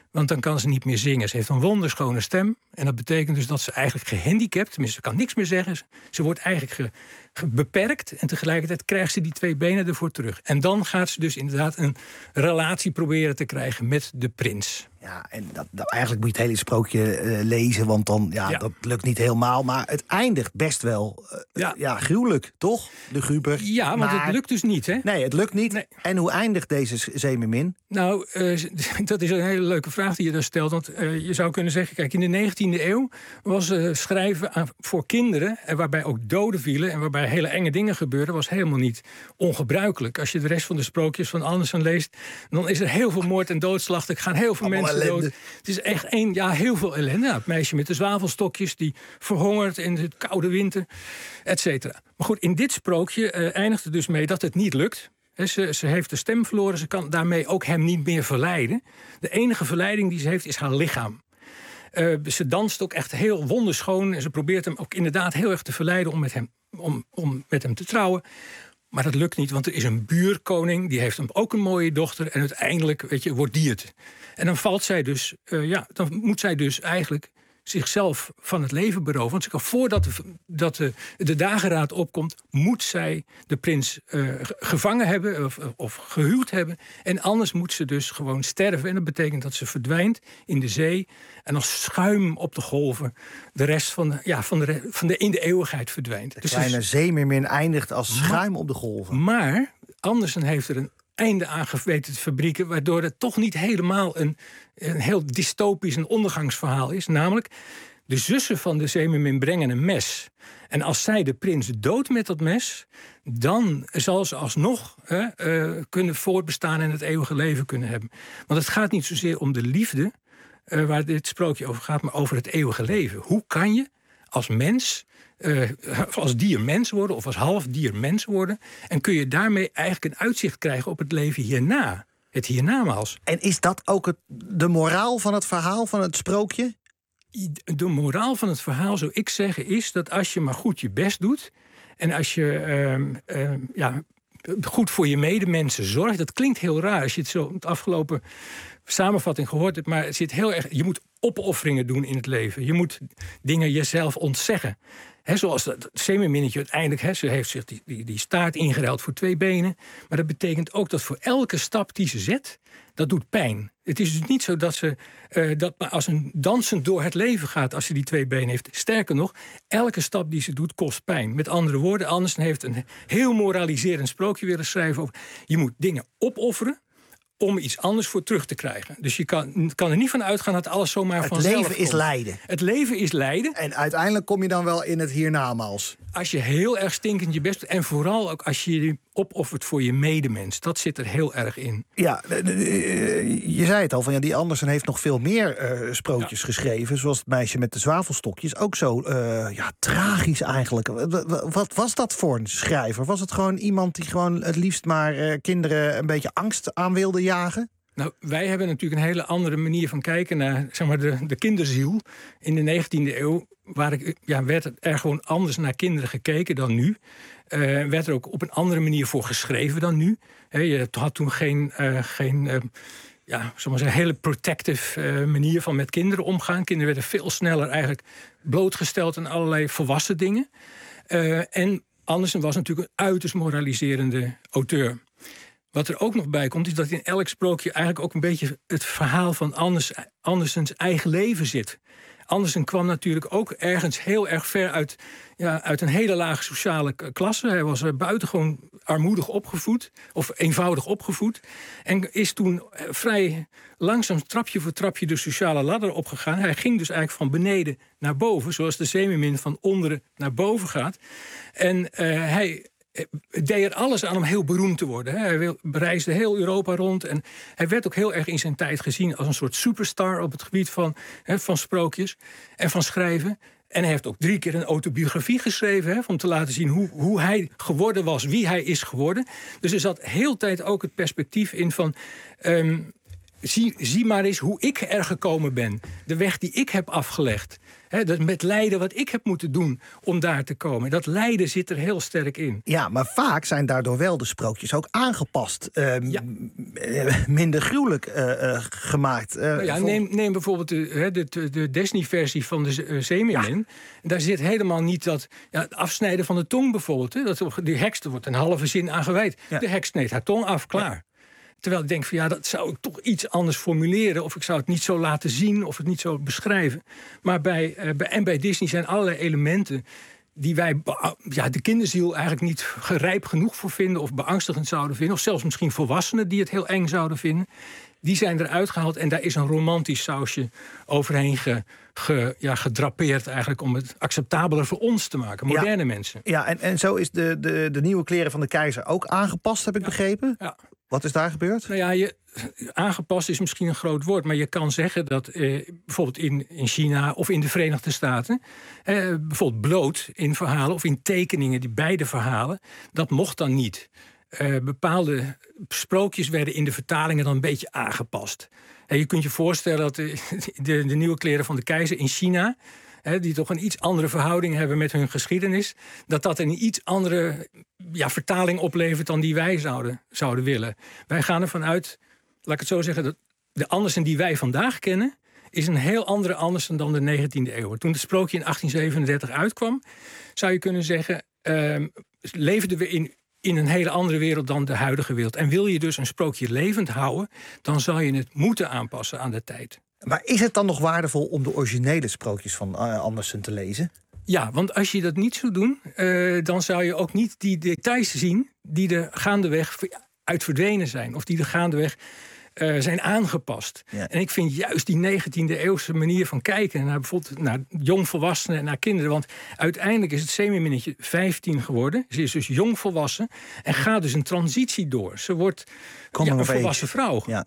Want dan kan ze niet meer zingen. Ze heeft een wonderschone stem. En dat betekent dus dat ze eigenlijk gehandicapt... tenminste, ze kan niks meer zeggen. Ze wordt eigenlijk beperkt. En tegelijkertijd krijgt ze die 2 benen ervoor terug. En dan gaat ze dus inderdaad een relatie proberen te krijgen met de prins. Ja, en eigenlijk moet je het hele sprookje lezen, want dan, dat lukt niet helemaal. Maar het eindigt best wel gruwelijk, toch? De Gruber. Ja, want het lukt dus niet, hè? Nee, het lukt niet. Nee. En hoe eindigt deze Zeemermin? Nou, dat is een hele leuke vraag die je daar stelt. Want je zou kunnen zeggen, kijk, in de 19e eeuw was schrijven voor kinderen, en waarbij ook doden vielen en waarbij hele enge dingen gebeurden, was helemaal niet ongebruikelijk. Als je de rest van de sprookjes van Andersen leest, dan is er heel veel moord en doodslag. Er gaan heel veel mensen dood. Het is echt heel veel ellende. Nou, het meisje met de zwavelstokjes die verhongert in de koude winter, et cetera. Maar goed, in dit sprookje eindigt het dus mee dat het niet lukt. Ze heeft de stem verloren, ze kan daarmee ook hem niet meer verleiden. De enige verleiding die ze heeft is haar lichaam. Ze danst ook echt heel wonderschoon en ze probeert hem ook inderdaad heel erg te verleiden om met hem te trouwen. Maar dat lukt niet, want er is een buurkoning, die heeft hem ook een mooie dochter en uiteindelijk, wordt die het. En dan valt zij dus, dan moet zij dus eigenlijk zichzelf van het leven beroven. Want voordat de dageraad opkomt, moet zij de prins gevangen hebben of gehuwd hebben. En anders moet ze dus gewoon sterven. En dat betekent dat ze verdwijnt in de zee en als schuim op de golven de rest in de eeuwigheid verdwijnt. De kleine Zeemermin eindigt als schuim op de golven. Maar Andersen heeft er een einde aan weten te fabrieken, waardoor het toch niet helemaal een heel dystopisch en ondergangsverhaal is. Namelijk, de zussen van de Zeemermin brengen een mes. En als zij de prins doodt met dat mes, dan zal ze alsnog kunnen voortbestaan en het eeuwige leven kunnen hebben. Want het gaat niet zozeer om de liefde, waar dit sprookje over gaat, maar over het eeuwige leven. Hoe kan je als mens, als dier mens worden of als half dier mens worden, en kun je daarmee eigenlijk een uitzicht krijgen op het leven hierna, het hiernamaals. En is dat ook de moraal van het verhaal, van het sprookje? De moraal van het verhaal, zou ik zeggen, is dat als je maar goed je best doet en als je goed voor je medemensen zorgt. Dat klinkt heel raar als je het zo het afgelopen samenvatting gehoord hebt, maar het zit heel erg. Je moet opofferingen doen in het leven. Je moet dingen jezelf ontzeggen. Zoals dat Zeemerminnetje uiteindelijk, ze heeft zich die staart ingeruild voor 2 benen. Maar dat betekent ook dat voor elke stap die ze zet, dat doet pijn. Het is dus niet zo dat ze dat als een dansend door het leven gaat als ze die 2 benen heeft. Sterker nog, elke stap die ze doet kost pijn. Met andere woorden, Andersen heeft een heel moraliserend sprookje willen schrijven over. Je moet dingen opofferen om iets anders voor terug te krijgen. Dus je kan er niet van uitgaan dat alles zomaar vanzelf komt. Het leven is lijden. Het leven is lijden. En uiteindelijk kom je dan wel in het hiernamaals. Als je heel erg stinkend je best doet, en vooral ook als je je opoffert voor je medemens. Dat zit er heel erg in. Ja, je zei het al, die Andersen heeft nog veel meer sprookjes geschreven. Zoals het meisje met de zwavelstokjes. Ook zo tragisch eigenlijk. Wat was dat voor een schrijver? Was het gewoon iemand die gewoon het liefst maar kinderen een beetje angst aan wilde jagen? Nou, wij hebben natuurlijk een hele andere manier van kijken naar, zeg maar, de kinderziel. In de 19e eeuw werd er gewoon anders naar kinderen gekeken dan nu. Werd er ook op een andere manier voor geschreven dan nu. Je had toen geen hele protective manier van met kinderen omgaan. Kinderen werden veel sneller eigenlijk blootgesteld aan allerlei volwassen dingen. En Andersen was natuurlijk een uiterst moraliserende auteur. Wat er ook nog bij komt, is dat in elk sprookje eigenlijk ook een beetje het verhaal van Andersens eigen leven zit. Andersen kwam natuurlijk ook ergens heel erg ver uit een hele lage sociale klasse. Hij was buitengewoon armoedig opgevoed, of eenvoudig opgevoed. En is toen vrij langzaam trapje voor trapje de sociale ladder opgegaan. Hij ging dus eigenlijk van beneden naar boven, zoals de Zeemermin van onderen naar boven gaat. En hij deed er alles aan om heel beroemd te worden. Hij reisde heel Europa rond en hij werd ook heel erg in zijn tijd gezien als een soort superstar op het gebied van sprookjes en van schrijven. En hij heeft ook 3 keer een autobiografie geschreven, om te laten zien hoe hij geworden was, wie hij is geworden. Dus er zat heel tijd ook het perspectief in van zie maar eens hoe ik er gekomen ben. De weg die ik heb afgelegd. Dat met lijden wat ik heb moeten doen om daar te komen. Dat lijden zit er heel sterk in. Ja, maar vaak zijn daardoor wel de sprookjes ook aangepast. Minder gruwelijk gemaakt. Neem bijvoorbeeld de Disney-versie van de Zeemeermin. Daar zit helemaal niet dat het afsnijden van de tong bijvoorbeeld. Die heks, er wordt een halve zin aan gewijd. Ja. De heks sneed haar tong af, klaar. Ja. Terwijl ik denk van dat zou ik toch iets anders formuleren. Of ik zou het niet zo laten zien of het niet zo beschrijven. Maar bij Disney zijn allerlei elementen die wij de kinderziel eigenlijk niet rijp genoeg voor vinden of beangstigend zouden vinden. Of zelfs misschien volwassenen die het heel eng zouden vinden. Die zijn eruit gehaald en daar is een romantisch sausje overheen gedrapeerd eigenlijk om het acceptabeler voor ons te maken, moderne mensen. Ja, en zo is de nieuwe kleren van de keizer ook aangepast, heb ik begrepen. Ja. Wat is daar gebeurd? Aangepast is misschien een groot woord, maar je kan zeggen dat bijvoorbeeld in China of in de Verenigde Staten, bijvoorbeeld bloot in verhalen of in tekeningen, die beide verhalen, dat mocht dan niet. Bepaalde sprookjes werden in de vertalingen dan een beetje aangepast. En je kunt je voorstellen dat de nieuwe kleren van de keizer in China, die toch een iets andere verhouding hebben met hun geschiedenis, dat een iets andere vertaling oplevert dan die wij zouden willen. Wij gaan ervan uit, laat ik het zo zeggen, dat de Andersen die wij vandaag kennen is een heel andere Andersen dan de 19e eeuw. Toen het sprookje in 1837 uitkwam, zou je kunnen zeggen, leefden we in een hele andere wereld dan de huidige wereld. En wil je dus een sprookje levend houden, dan zal je het moeten aanpassen aan de tijd. Maar is het dan nog waardevol om de originele sprookjes van Andersen te lezen? Ja, want als je dat niet zou doen, dan zou je ook niet die details zien die er gaandeweg uit verdwenen zijn. Of die er gaandeweg zijn aangepast. Ja. En ik vind juist die 19e eeuwse manier van kijken naar bijvoorbeeld naar jongvolwassenen en naar kinderen. Want uiteindelijk is het Zeemeerminnetje 15 geworden. Ze is dus jongvolwassen en gaat dus een transitie door. Ze wordt een volwassen vrouw. Ja.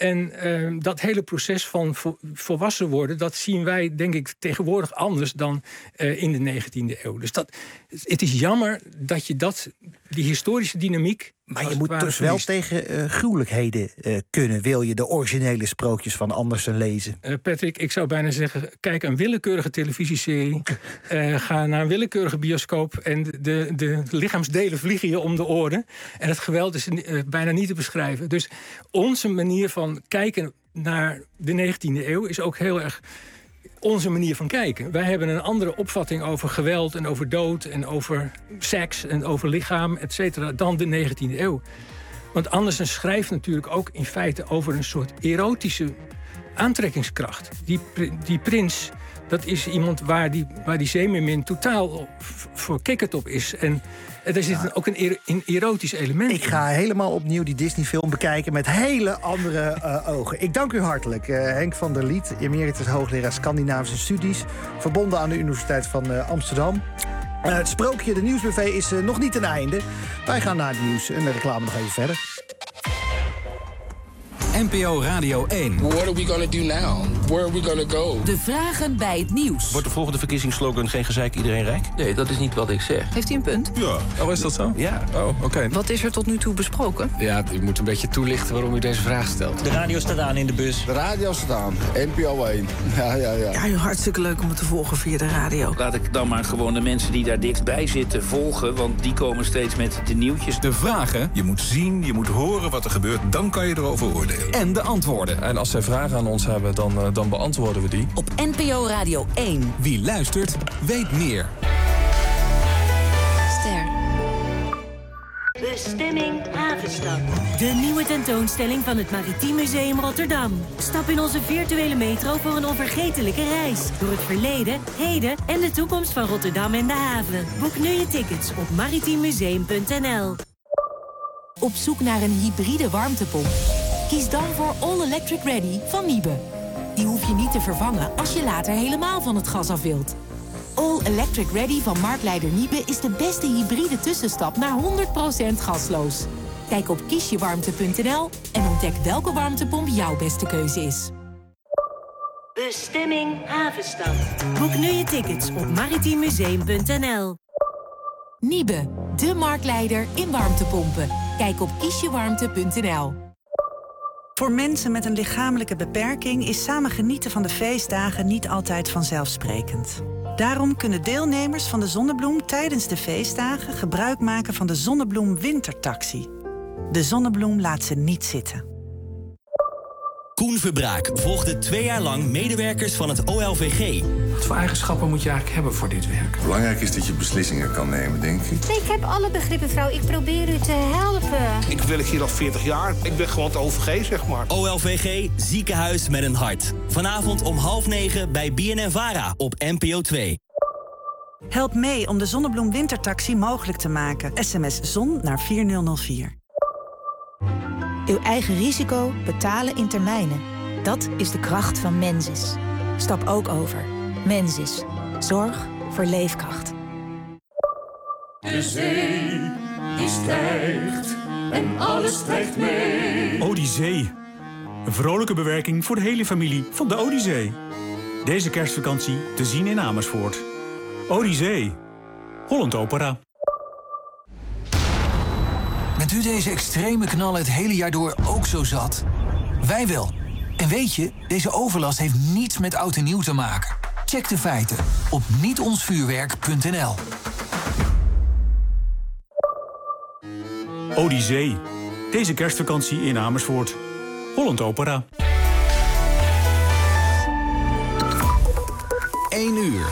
En dat hele proces van volwassen worden, dat zien wij denk ik tegenwoordig anders dan in de 19e eeuw. Dus het is jammer dat je die historische dynamiek. Maar je moet dus wel tegen gruwelijkheden kunnen, wil je de originele sprookjes van Andersen lezen. Patrick, ik zou bijna zeggen, kijk een willekeurige televisieserie. Ga naar een willekeurige bioscoop en de lichaamsdelen vliegen je om de oren. En het geweld is bijna niet te beschrijven. Dus onze manier van kijken naar de 19e eeuw is ook heel erg onze manier van kijken. Wij hebben een andere opvatting over geweld en over dood en over seks en over lichaam, et cetera, dan de 19e eeuw. Want Andersen schrijft natuurlijk ook in feite over een soort erotische aantrekkingskracht. Die prins, dat is iemand waar die Zeemeermin totaal verkikkerd op is. En er zit ook een erotisch element in. Ik ga helemaal opnieuw die Disney-film bekijken met hele andere ogen. Ik dank u hartelijk, Henk van der Liet, emeritus hoogleraar Scandinavische studies, verbonden aan de Universiteit van Amsterdam. Het sprookje, de Nieuwsbuffet, is nog niet ten einde. Wij gaan naar het nieuws en de reclame nog even verder. NPO Radio 1. What are we gonna do now? Where are we gonna go? De vragen bij het nieuws. Wordt de volgende verkiezingsslogan geen gezeik, iedereen rijk? Nee, dat is niet wat ik zeg. Heeft hij een punt? Ja. Oh, is dat zo? Ja. Oh, oké. Wat is er tot nu toe besproken? Ja, u moet een beetje toelichten waarom u deze vraag stelt. De radio staat aan in de bus. De radio staat aan. NPO 1. Ja. Ja, hartstikke leuk om het te volgen via de radio. Laat ik dan maar gewoon de mensen die daar dichtbij zitten volgen, want die komen steeds met de nieuwtjes. De vragen, je moet zien, je moet horen wat er gebeurt, dan kan je erover oordelen. En de antwoorden. En als zij vragen aan ons hebben, dan beantwoorden we die. Op NPO Radio 1. Wie luistert, weet meer. Ster. Bestemming Havenstad. De nieuwe tentoonstelling van het Maritiem Museum Rotterdam. Stap in onze virtuele metro voor een onvergetelijke reis. Door het verleden, heden en de toekomst van Rotterdam en de haven. Boek nu je tickets op maritiemmuseum.nl. Op zoek naar een hybride warmtepomp? Kies dan voor All Electric Ready van Niebe. Die hoef je niet te vervangen als je later helemaal van het gas af wilt. All Electric Ready van marktleider Niebe is de beste hybride tussenstap naar 100% gasloos. Kijk op kiesjewarmte.nl en ontdek welke warmtepomp jouw beste keuze is. Bestemming Havenstad. Boek nu je tickets op maritiemmuseum.nl. Niebe, de marktleider in warmtepompen. Kijk op kiesjewarmte.nl. Voor mensen met een lichamelijke beperking is samen genieten van de feestdagen niet altijd vanzelfsprekend. Daarom kunnen deelnemers van de Zonnebloem tijdens de feestdagen gebruik maken van de Zonnebloem Wintertaxi. De Zonnebloem laat ze niet zitten. Koen Verbraak volgde 2 jaar lang medewerkers van het OLVG. Wat voor eigenschappen moet je eigenlijk hebben voor dit werk? Belangrijk is dat je beslissingen kan nemen, denk ik. Ik heb alle begrippen, mevrouw. Ik probeer u te helpen. Ik werk hier al 40 jaar. Ik ben gewoon het OVG, zeg maar. OLVG, ziekenhuis met een hart. Vanavond om 20:30 bij BNNVARA op NPO 2. Help mee om de Zonnebloem Wintertaxi mogelijk te maken. SMS ZON naar 4004. Uw eigen risico betalen in termijnen. Dat is de kracht van Mensis. Stap ook over. Mensis. Zorg voor leefkracht. De zee, die stijgt en alles stijgt mee. Odyssee. Een vrolijke bewerking voor de hele familie van de Odyssee. Deze kerstvakantie te zien in Amersfoort. Odyssee. Holland Opera. Bent u deze extreme knallen het hele jaar door ook zo zat? Wij wel. En weet je, deze overlast heeft niets met oud en nieuw te maken. Check de feiten op nietonsvuurwerk.nl. Odyssee. Deze kerstvakantie in Amersfoort. Holland Opera. 1 uur.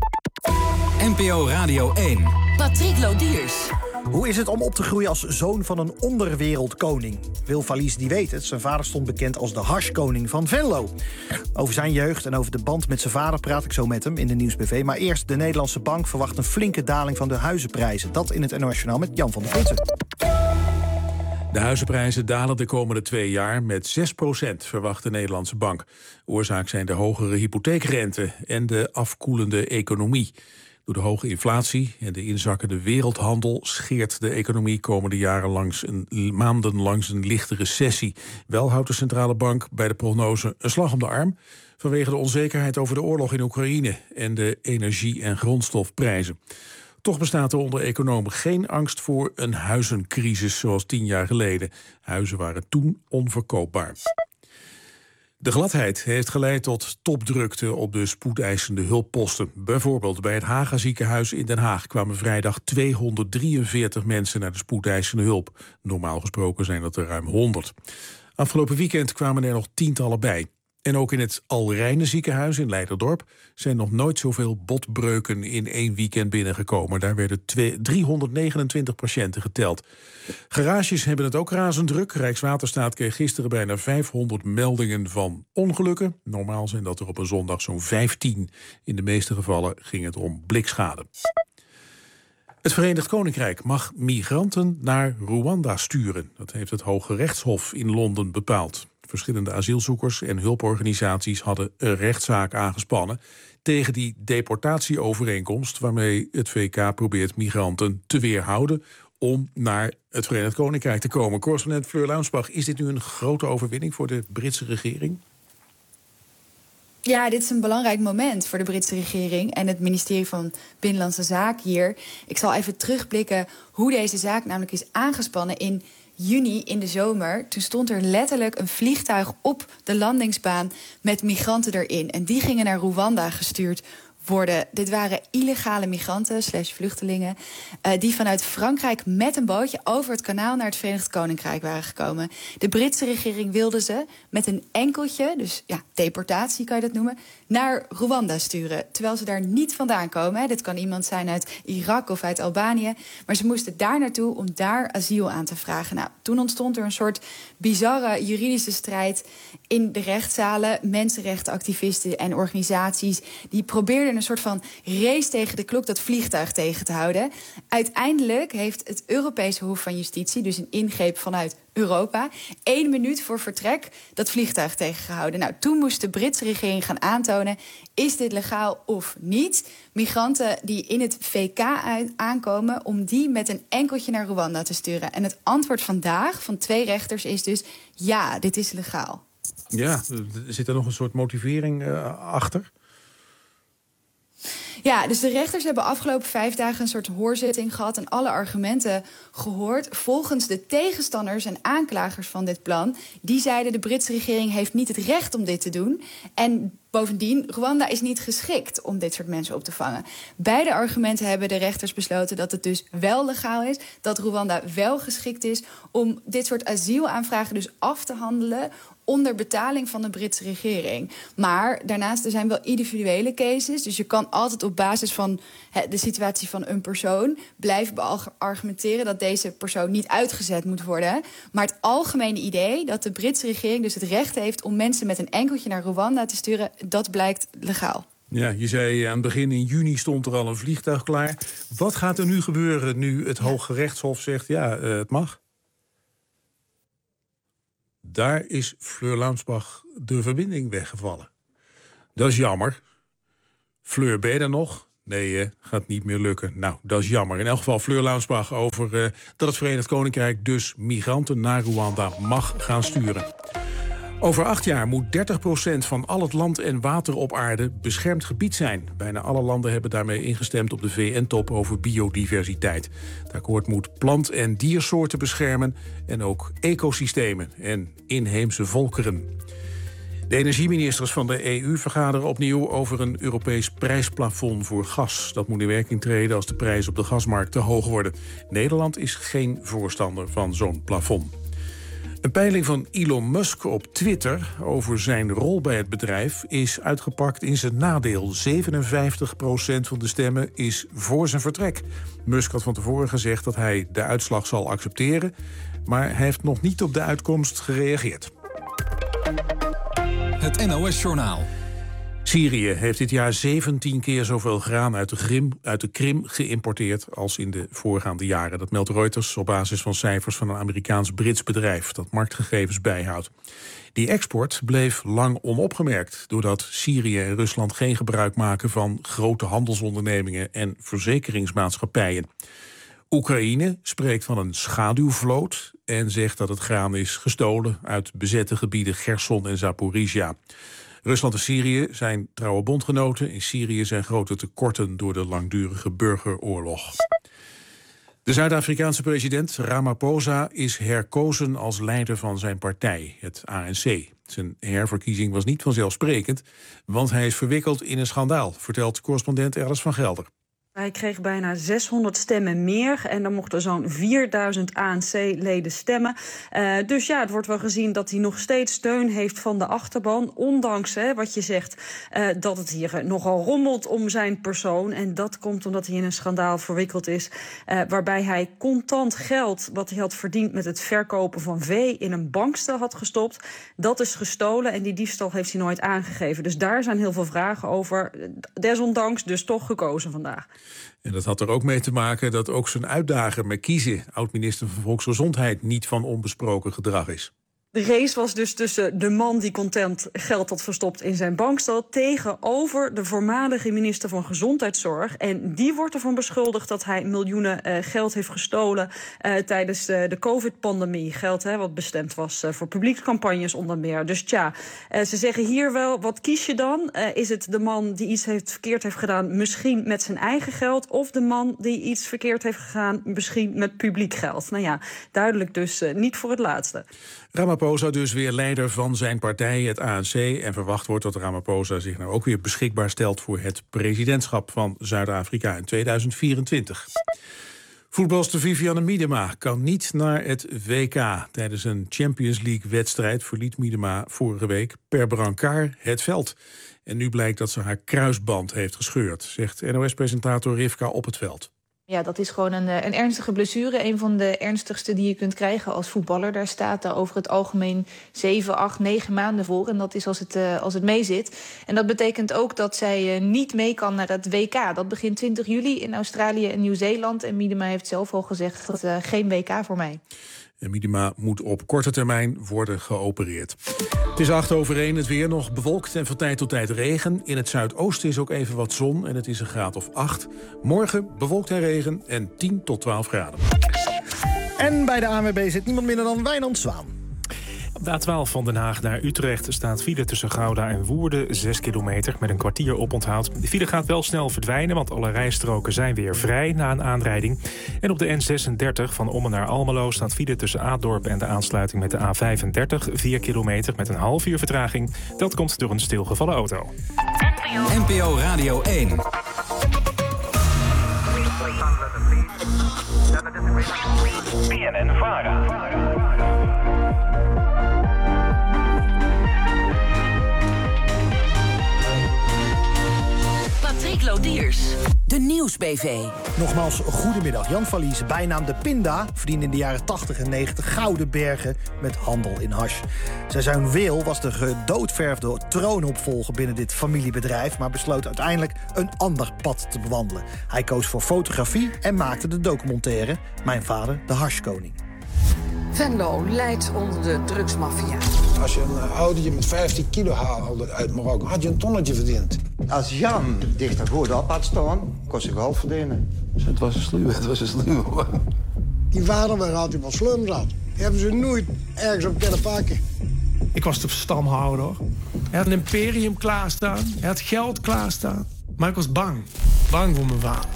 NPO Radio 1. Patrick Lodiers. Hoe is het om op te groeien als zoon van een onderwereldkoning? Wil Valies die weet het. Zijn vader stond bekend als de hashkoning van Venlo. Over zijn jeugd en over de band met zijn vader praat ik zo met hem in de Nieuwsbv. Maar eerst, de Nederlandse Bank verwacht een flinke daling van de huizenprijzen. Dat in het NOS Journaal met Jan van der Putten. De huizenprijzen dalen de komende 2 jaar met 6%, verwacht de Nederlandse Bank. Oorzaak zijn de hogere hypotheekrente en de afkoelende economie. Door de hoge inflatie en de inzakkende wereldhandel scheert de economie komende jaren maanden langs een lichte recessie. Wel houdt de centrale bank bij de prognose een slag om de arm vanwege de onzekerheid over de oorlog in Oekraïne en de energie- en grondstofprijzen. Toch bestaat er onder economen geen angst voor een huizencrisis zoals 10 jaar geleden. Huizen waren toen onverkoopbaar. De gladheid heeft geleid tot topdrukte op de spoedeisende hulpposten. Bijvoorbeeld bij het Haga ziekenhuis in Den Haag kwamen vrijdag 243 mensen naar de spoedeisende hulp. Normaal gesproken zijn dat er ruim 100. Afgelopen weekend kwamen er nog tientallen bij. En ook in het Alrijne ziekenhuis in Leiderdorp zijn nog nooit zoveel botbreuken in 1 weekend binnengekomen. Daar werden 329 patiënten geteld. Garages hebben het ook razend druk. Rijkswaterstaat kreeg gisteren bijna 500 meldingen van ongelukken. Normaal zijn dat er op een zondag zo'n 15. In de meeste gevallen ging het om blikschade. Het Verenigd Koninkrijk mag migranten naar Rwanda sturen. Dat heeft het Hoge Rechtshof in Londen bepaald. Verschillende asielzoekers en hulporganisaties hadden een rechtszaak aangespannen tegen die deportatieovereenkomst waarmee het VK probeert migranten te weerhouden om naar het Verenigd Koninkrijk te komen. Correspondent Fleur Launsbach, is dit nu een grote overwinning voor de Britse regering? Ja, dit is een belangrijk moment voor de Britse regering en het ministerie van Binnenlandse Zaken hier. Ik zal even terugblikken hoe deze zaak namelijk is aangespannen in juni in de zomer. Toen stond er letterlijk een vliegtuig op de landingsbaan met migranten erin. En die gingen naar Rwanda gestuurd worden. Dit waren illegale migranten /vluchtelingen... die vanuit Frankrijk met een bootje over het kanaal naar het Verenigd Koninkrijk waren gekomen. De Britse regering wilde ze met een enkeltje, dus ja, deportatie kan je dat noemen, naar Rwanda sturen. Terwijl ze daar niet vandaan komen. Hè. Dit kan iemand zijn uit Irak of uit Albanië. Maar ze moesten daar naartoe om daar asiel aan te vragen. Nou, toen ontstond er een soort bizarre juridische strijd in de rechtszalen. Mensenrechtenactivisten en organisaties die probeerden een soort van race tegen de klok dat vliegtuig tegen te houden. Uiteindelijk heeft het Europese Hof van Justitie, dus een ingreep vanuit Europa, 1 minuut voor vertrek dat vliegtuig tegengehouden. Nou, toen moest de Britse regering gaan aantonen, is dit legaal of niet? Migranten die in het VK aankomen, om die met een enkeltje naar Rwanda te sturen. En het antwoord vandaag van 2 rechters is dus, ja, dit is legaal. Ja, zit er nog een soort motivering achter? Ja, dus de rechters hebben afgelopen 5 dagen een soort hoorzitting gehad en alle argumenten gehoord. Volgens de tegenstanders en aanklagers van dit plan, die zeiden de Britse regering heeft niet het recht om dit te doen. En bovendien, Rwanda is niet geschikt om dit soort mensen op te vangen. Beide argumenten hebben de rechters besloten dat het dus wel legaal is, dat Rwanda wel geschikt is om dit soort asielaanvragen dus af te handelen onder betaling van de Britse regering. Maar daarnaast, er zijn wel individuele cases. Dus je kan altijd op basis van de situatie van een persoon blijven argumenteren dat deze persoon niet uitgezet moet worden. Maar het algemene idee dat de Britse regering dus het recht heeft om mensen met een enkeltje naar Rwanda te sturen, dat blijkt legaal. Ja, je zei aan het begin, in juni stond er al een vliegtuig klaar. Wat gaat er nu gebeuren nu het Hoge Rechtshof zegt, het mag? Daar is Fleur Launsbach de verbinding weggevallen. Dat is jammer. Fleur, ben je er nog? Nee, gaat niet meer lukken. Nou, dat is jammer. In elk geval Fleur Launsbach over dat het Verenigd Koninkrijk dus migranten naar Rwanda mag gaan sturen. Over 8 jaar moet 30% van al het land en water op aarde beschermd gebied zijn. Bijna alle landen hebben daarmee ingestemd op de VN-top over biodiversiteit. Het akkoord moet plant- en diersoorten beschermen en ook ecosystemen en inheemse volkeren. De energieministers van de EU vergaderen opnieuw over een Europees prijsplafond voor gas. Dat moet in werking treden als de prijzen op de gasmarkt te hoog worden. Nederland is geen voorstander van zo'n plafond. Een peiling van Elon Musk op Twitter over zijn rol bij het bedrijf is uitgepakt in zijn nadeel. 57% van de stemmen is voor zijn vertrek. Musk had van tevoren gezegd dat hij de uitslag zal accepteren, maar hij heeft nog niet op de uitkomst gereageerd. Het NOS-journaal. Syrië heeft dit jaar 17 keer zoveel graan uit de Krim geïmporteerd als in de voorgaande jaren. Dat meldt Reuters op basis van cijfers van een Amerikaans-Brits bedrijf dat marktgegevens bijhoudt. Die export bleef lang onopgemerkt doordat Syrië en Rusland geen gebruik maken van grote handelsondernemingen en verzekeringsmaatschappijen. Oekraïne spreekt van een schaduwvloot en zegt dat het graan is gestolen uit bezette gebieden Gerson en Zaporizhia. Rusland en Syrië zijn trouwe bondgenoten. In Syrië zijn grote tekorten door de langdurige burgeroorlog. De Zuid-Afrikaanse president Ramaphosa is herkozen als leider van zijn partij, het ANC. Zijn herverkiezing was niet vanzelfsprekend, want hij is verwikkeld in een schandaal, vertelt correspondent Alice van Gelder. Hij kreeg bijna 600 stemmen meer en dan mochten zo'n 4000 ANC-leden stemmen. Dus ja, het wordt wel gezien dat hij nog steeds steun heeft van de achterban. Ondanks wat je zegt, dat het hier nogal rommelt om zijn persoon. En dat komt omdat hij in een schandaal verwikkeld is. Waarbij hij contant geld wat hij had verdiend met het verkopen van vee in een bankstel had gestopt. Dat is gestolen en die diefstal heeft hij nooit aangegeven. Dus daar zijn heel veel vragen over. Desondanks dus toch gekozen vandaag. En dat had er ook mee te maken dat ook zijn uitdager Mkhize, oud-minister van Volksgezondheid, niet van onbesproken gedrag is. De race was dus tussen de man die contant geld had verstopt in zijn bankstel tegenover de voormalige minister van Gezondheidszorg. En die wordt ervan beschuldigd dat hij miljoenen geld heeft gestolen tijdens de COVID-pandemie. Geld wat bestemd was voor publiekscampagnes onder meer. Dus ze zeggen hier wel, wat kies je dan? Is het de man die iets verkeerd heeft gedaan, misschien met zijn eigen geld? Of de man die iets verkeerd heeft gedaan, misschien met publiek geld? Nou ja, duidelijk dus niet voor het laatste. Ramaphosa dus weer leider van zijn partij, het ANC. En verwacht wordt dat Ramaphosa zich nou ook weer beschikbaar stelt voor het presidentschap van Zuid-Afrika in 2024. Voetbalster Vivianne Miedema kan niet naar het WK. Tijdens een Champions League-wedstrijd verliet Miedema vorige week per brancard het veld. En nu blijkt dat ze haar kruisband heeft gescheurd, zegt NOS-presentator Rivka Op het Veld. Ja, dat is gewoon een ernstige blessure. Een van de ernstigste die je kunt krijgen als voetballer. Daar staat daar over het algemeen 7, 8, 9 maanden voor. En dat is als het meezit. En dat betekent ook dat zij niet mee kan naar het WK. Dat begint 20 juli in Australië en Nieuw-Zeeland. En Miedema heeft zelf al gezegd dat geen WK voor mij. En Miedema moet op korte termijn worden geopereerd. Het is 1:08, het weer nog bewolkt en van tijd tot tijd regen. In het zuidoosten is ook even wat zon en het is een graad of 8. Morgen bewolkt en regen en 10 tot 12 graden. En bij de ANWB zit niemand minder dan Wijnand Zwaan. Op de A12 van Den Haag naar Utrecht staat file tussen Gouda en Woerden 6 kilometer met een kwartier oponthoud. De file gaat wel snel verdwijnen, want alle rijstroken zijn weer vrij na een aanrijding. En op de N36 van Ommen naar Almelo staat file tussen Aatdorp en de aansluiting met de A35 4 kilometer met een half uur vertraging. Dat komt door een stilgevallen auto. NPO Radio 1. BNN-VARA. Patrick Lodiers. De Nieuws-BV. Nogmaals, goedemiddag. Jan Valies, bijnaam de Pinda, verdiende in de jaren 80 en 90 gouden bergen met handel in hash. Zijn zoon Wil was de gedoodverfde troonopvolger binnen dit familiebedrijf, maar besloot uiteindelijk een ander pad te bewandelen. Hij koos voor fotografie en maakte de documentaire Mijn Vader, de Hashkoning. Venlo leidt onder de drugsmafia. Als je een autootje met 15 kilo haalde uit Marokko, had je een tonnetje verdiend. Als Jan dichter goed op had staan, kon ze geld verdienen. Het was een sluwe. Die vader waar altijd wat slum zat. Die hebben ze nooit ergens op kunnen pakken. Ik was de stamhouder. Hij had een imperium klaarstaan. Hij had geld klaarstaan. Maar ik was bang. Bang voor mijn vader.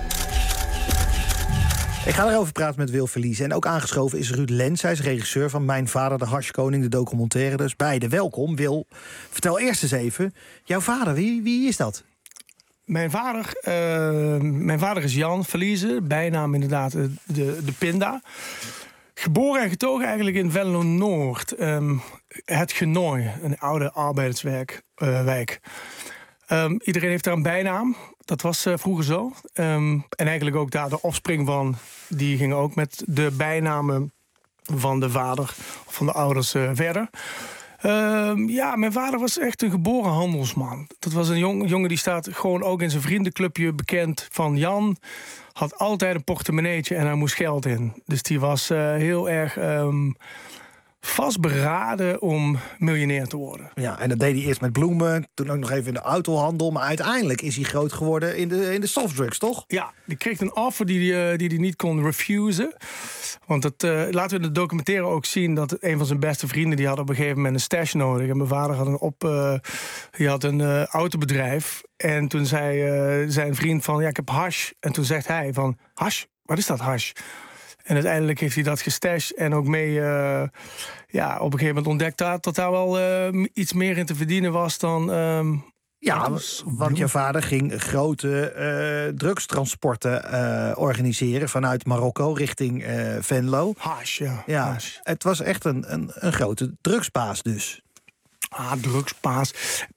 Ik ga erover praten met Wil Verlies. En ook aangeschoven is Ruud Lens. Hij is regisseur van Mijn Vader, de Hashkoning, de documentaire. Dus beide welkom. Wil, vertel eerst eens even. Jouw vader, wie is dat? Mijn vader is Jan Verliezen. Bijnaam inderdaad de Pinda. Geboren en getogen eigenlijk in Venlo-Noord. Het Genooi, een oude arbeiderswijk. Iedereen heeft daar een bijnaam. Dat was vroeger zo. En eigenlijk ook daar de offspring van. Die gingen ook met de bijnamen van de vader of van de ouders verder. Mijn vader was echt een geboren handelsman. Dat was een jongen die staat gewoon ook in zijn vriendenclubje bekend van Jan. Had altijd een portemonneetje en daar moest geld in. Dus die was heel erg vastberaden om miljonair te worden. Ja, en dat deed hij eerst met bloemen, toen ook nog even in de autohandel. Maar uiteindelijk is hij groot geworden in de softdrugs, toch? Ja, die kreeg een offer die hij niet kon refusen. Want laten we in de documentaire ook zien dat een van zijn beste vrienden, die had op een gegeven moment een stash nodig. En mijn vader had een autobedrijf. En toen zei zijn vriend van, ja, ik heb hash. En toen zegt hij van, hash? Wat is dat hash? En uiteindelijk heeft hij dat gestashed en ook mee op een gegeven moment ontdekt dat daar wel iets meer in te verdienen was dan. Want je vader ging grote drugstransporten organiseren vanuit Marokko richting Venlo. Hash, hash. Het was echt een grote drugsbaas dus. Drugsbaas.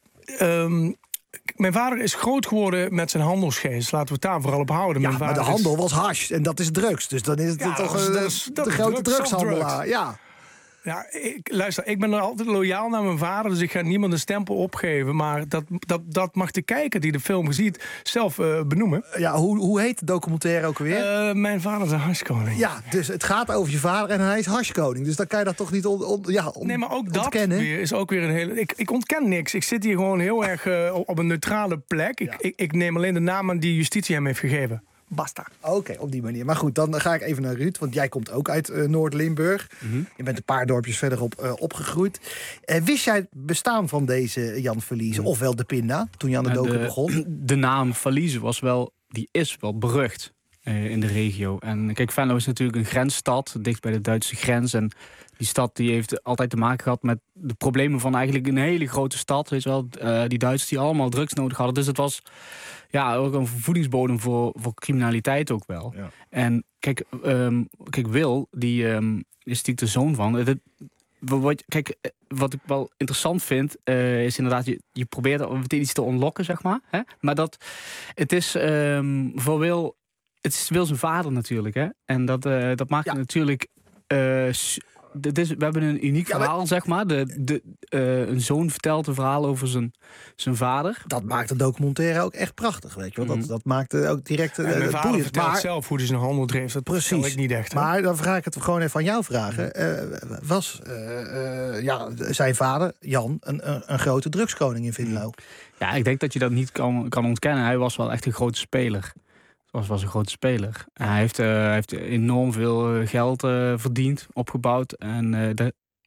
Mijn vader is groot geworden met zijn handelsgeest. Laten we het daar vooral op houden. Ja, maar de handel was hash en dat is drugs. Dus dan is het toch de grote drugshandelaar. Ja. Ja, ik ben altijd loyaal naar mijn vader, dus ik ga niemand een stempel opgeven. Maar dat mag de kijker die de film ziet zelf benoemen. Ja, hoe heet de documentaire ook alweer? Mijn vader is een hashkoning. Ja, dus het gaat over je vader en hij is hashkoning. Dus dan kan je dat toch niet nee, maar ook ontkennen? Dat weer is ook weer een hele. Ik ontken niks. Ik zit hier gewoon heel erg op een neutrale plek. Ik neem alleen de naam aan die justitie hem heeft gegeven. Basta. Oké, op die manier. Maar goed, dan ga ik even naar Ruud, want jij komt ook uit Noord-Limburg. Mm-hmm. Je bent een paar dorpjes verderop opgegroeid. Wist jij het bestaan van deze Jan Verliezen, ofwel de Pinda, toen je aan de docu begon? De naam Verliezen is wel berucht in de regio. En kijk, Venlo is natuurlijk een grensstad, dicht bij de Duitse grens. En die stad die heeft altijd te maken gehad met de problemen van eigenlijk een hele grote stad. Weet je wel, die Duitsers die allemaal drugs nodig hadden. Dus het was ook een voedingsbodem voor criminaliteit ook wel. Ja. En kijk, Wil, die is natuurlijk de zoon van. Wat ik wel interessant vind, is inderdaad, je probeert iets te ontlokken, zeg maar. Hè? Maar het is voor Wil, het is Wil zijn vader natuurlijk. Hè? En dat maakt het natuurlijk. We hebben een uniek verhaal, zeg maar. Een zoon vertelt een verhaal over zijn vader. Dat maakt de documentaire ook echt prachtig, weet je wel. Dat maakt ook direct mijn vader vertelt zelf hoe hij zijn handel dreef. Dat vertel ik niet echt. Hè? Maar dan vraag ik het gewoon even aan jou vragen. Was zijn vader, Jan, een grote drugskoning in Venlo? Ja, ik denk dat je dat niet kan ontkennen. Hij was wel echt een grote speler. Was een grote speler. Hij heeft enorm veel geld verdiend, opgebouwd. En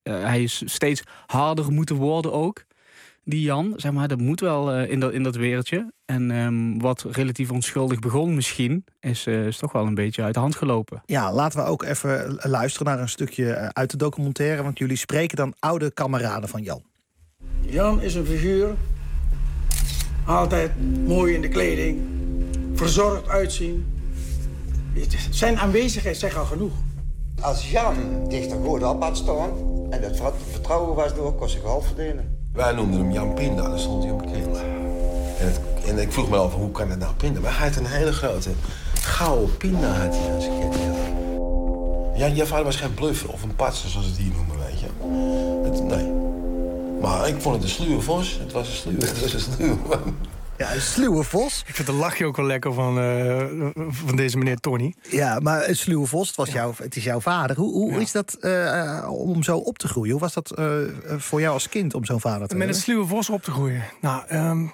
hij is steeds harder moeten worden ook. Die Jan, zeg maar, dat moet wel in dat wereldje. En wat relatief onschuldig begon misschien, is toch wel een beetje uit de hand gelopen. Ja, laten we ook even luisteren naar een stukje uit de documentaire. Want jullie spreken dan oude kameraden van Jan. Jan is een figuur. Altijd mooi in de kleding. Verzorgd uitzien. Zijn aanwezigheid zegt al genoeg. Als Jan dichter goed op had staan en het vertrouwen was door, kon ze geld verdienen. Wij noemden hem Jan Pinda, daar stond hij onbekend. En ik vroeg me af, hoe kan het nou Pinda? Maar hij had een hele grote gouden pinda had hij aan zijn ketje. Ja, je vader was geen bluffer of een patser, zoals het hier noemen, weet je. Nee. Maar ik vond het een sluwe vos. Het was een sluwe man. Ja, een sluwe vos. Ik vind de lachje ook wel lekker van deze meneer Tony. Ja, maar een sluwe vos, het is jouw vader. Hoe is dat om zo op te groeien? Hoe was dat voor jou als kind om zo'n vader te hebben? Met een sluwe vos op te groeien? Nou,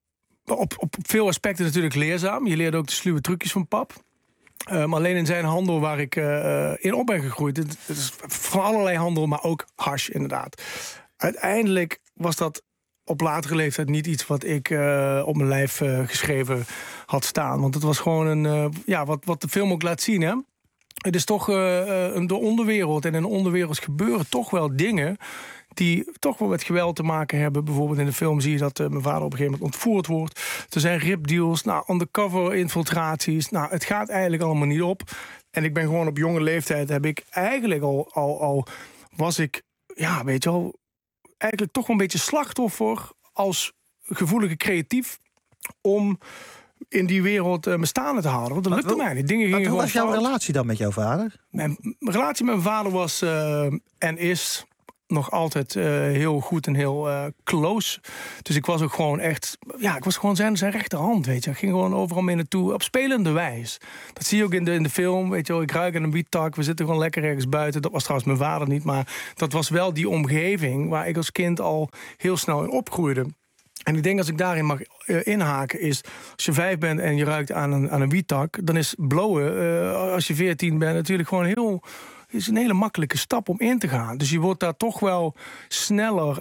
op veel aspecten natuurlijk leerzaam. Je leert ook de sluwe trucjes van pap. Maar alleen in zijn handel waar ik in op ben gegroeid. Het is van allerlei handel, maar ook hash inderdaad. Uiteindelijk was dat op latere leeftijd niet iets wat ik op mijn lijf geschreven had staan. Want het was gewoon wat de film ook laat zien. Hè? Het is toch de onderwereld. En in de onderwereld gebeuren toch wel dingen die toch wel met geweld te maken hebben. Bijvoorbeeld in de film zie je dat mijn vader op een gegeven moment ontvoerd wordt. Er zijn ripdeals, undercover infiltraties. Het gaat eigenlijk allemaal niet op. En ik ben gewoon op jonge leeftijd heb ik eigenlijk al was ik, ja, weet je wel, eigenlijk toch wel een beetje slachtoffer als gevoelige creatief om in die wereld mijn staande te houden. Want dat lukte mij niet. Dingen gingen hoe was jouw relatie dan met jouw vader? Mijn relatie met mijn vader was en is nog altijd heel goed en heel close. Dus ik was ook gewoon echt, ik was gewoon zijn rechterhand, weet je. Ik ging gewoon overal mee naartoe, op spelende wijs. Dat zie je ook in de film, weet je wel. Ik ruik aan een wiettak, we zitten gewoon lekker ergens buiten. Dat was trouwens mijn vader niet, maar dat was wel die omgeving waar ik als kind al heel snel in opgroeide. En ik denk als ik daarin mag inhaken is, als je 5 bent en je ruikt aan een wiettak, dan is blowen, als je 14 bent, natuurlijk gewoon is een hele makkelijke stap om in te gaan. Dus je wordt daar toch wel sneller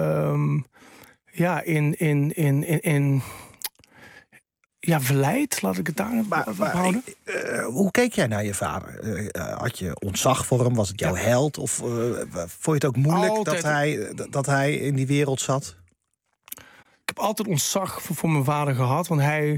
verleid, laat ik het daar houden. Hoe keek jij naar je vader? Had je ontzag voor hem? Was het jouw held? Of vond je het ook moeilijk dat hij in die wereld zat? Ik heb altijd ontzag voor mijn vader gehad. Want hij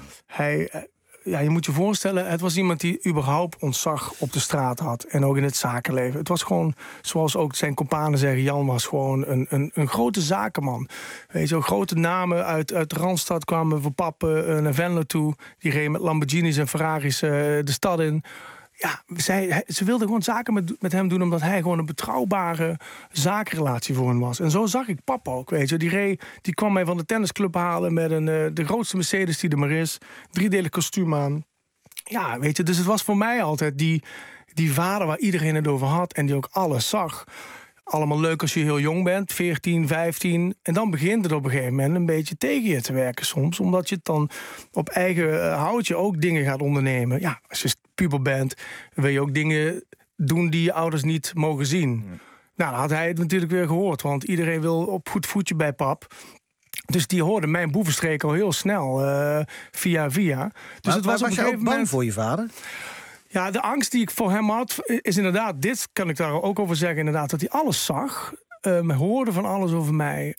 je moet je voorstellen, het was iemand die überhaupt ontzag op de straat had. En ook in het zakenleven. Het was gewoon, zoals ook zijn companen zeggen, Jan was gewoon een grote zakenman. Weet je, grote namen uit Randstad kwamen voor pap naar Venlo toe. Die reden met Lamborghinis en Ferraris de stad in. Ja, ze wilden gewoon zaken met hem doen, omdat hij gewoon een betrouwbare zakenrelatie voor hen was. En zo zag ik papa ook, weet je. Die kwam mij van de tennisclub halen met de grootste Mercedes die er maar is. 3-delig kostuum aan. Ja, weet je, dus het was voor mij altijd die vader waar iedereen het over had en die ook alles zag. Allemaal leuk als je heel jong bent, 14, 15. En dan begint het op een gegeven moment een beetje tegen je te werken soms. Omdat je het dan op eigen houtje ook dingen gaat ondernemen. Ja, als je puber bent, wil je ook dingen doen die je ouders niet mogen zien. Nou, dan had hij het natuurlijk weer gehoord. Want iedereen wil op goed voetje bij pap. Dus die hoorde mijn boevenstreek al heel snel, via. Dus het was op een gegeven moment bang voor je vader? Ja, de angst die ik voor hem had, is inderdaad, dit kan ik daar ook over zeggen, inderdaad, dat hij alles zag. Hoorde van alles over mij.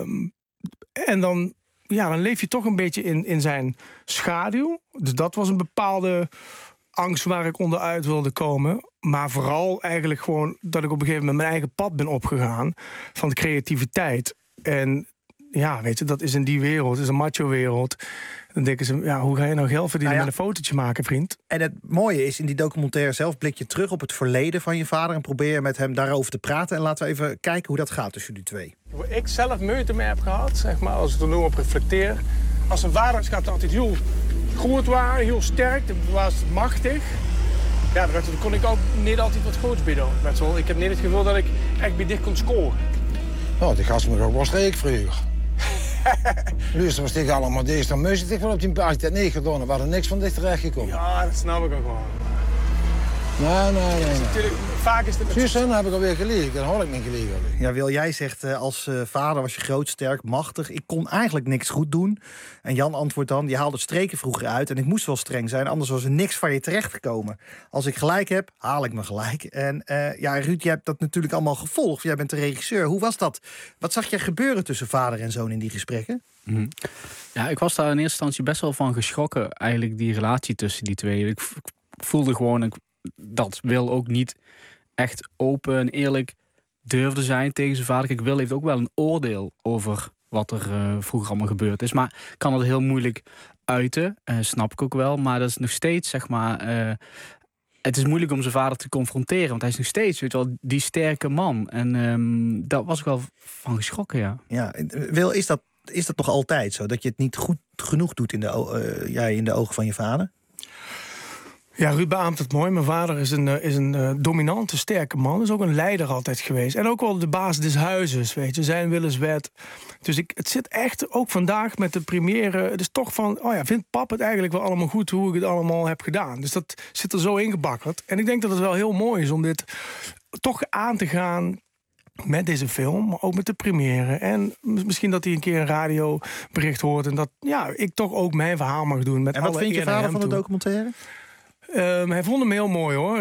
En dan leef je toch een beetje in zijn schaduw. Dus dat was een bepaalde angst waar ik onderuit wilde komen. Maar vooral eigenlijk gewoon dat ik op een gegeven moment mijn eigen pad ben opgegaan van de creativiteit. En ja, weet je, dat is in die wereld, het is een macho-wereld. Dan denken ze, hoe ga je nou geld verdienen met een fotootje maken, vriend? En het mooie is, in die documentaire zelf blik je terug op het verleden van je vader en probeer je met hem daarover te praten. En laten we even kijken hoe dat gaat tussen jullie twee. Waar ik zelf moeite mee heb gehad, zeg maar, als ik er nu op reflecteer. Als een vader gaat altijd heel goed waren, heel sterk, was machtig. Ja, dan kon ik ook niet altijd wat groots bieden. Ik heb niet het gevoel dat ik echt bij dicht kon scoren. Nou, die gast me ook wel streek vroeger. Luister, was tegen allemaal deze dan muziek. Ik wel op die paardje dat niet gedaan. We hadden niks van dit terecht gekomen. Ja, dat snap ik ook wel. Nee. Natuurlijk, vaak is het... Zussen heb ik alweer gelegen, dan hoor ik niet gelegen. Ja, Wil, jij zegt als vader was je groot, sterk, machtig. Ik kon eigenlijk niks goed doen. En Jan antwoordt dan, je haalde streken vroeger uit... en ik moest wel streng zijn, anders was er niks van je terechtgekomen. Als ik gelijk heb, haal ik me gelijk. En Ruud, jij hebt dat natuurlijk allemaal gevolgd. Jij bent de regisseur. Hoe was dat? Wat zag je gebeuren tussen vader en zoon in die gesprekken? Ja, ik was daar in eerste instantie best wel van geschrokken. Eigenlijk die relatie tussen die twee. Ik voelde gewoon dat Wil ook niet echt open en eerlijk durfde zijn tegen zijn vader. Kijk, Wil heeft ook wel een oordeel over wat er vroeger allemaal gebeurd is. Maar kan het heel moeilijk uiten. Snap ik ook wel. Maar dat is nog steeds, zeg maar... het is moeilijk om zijn vader te confronteren. Want hij is nog steeds, weet je wel, die sterke man. En daar was ik wel van geschrokken, ja. Ja, Wil, is dat nog altijd zo? Dat je het niet goed genoeg doet in de ogen van je vader? Ja, Ruud beaamt het mooi. Mijn vader is een dominante, sterke man. Is ook een leider altijd geweest. En ook wel de baas des huizes, weet je. Zijn willenswet. Dus het zit echt, ook vandaag met de première... Het is toch van, vindt pap het eigenlijk wel allemaal goed... hoe ik het allemaal heb gedaan. Dus dat zit er zo ingebakkerd. En ik denk dat het wel heel mooi is om dit toch aan te gaan... met deze film, maar ook met de première. En misschien dat hij een keer een radiobericht hoort... en dat ik toch ook mijn verhaal mag doen. Met en wat vind je vader van de documentaire? Hij vond hem heel mooi, hoor.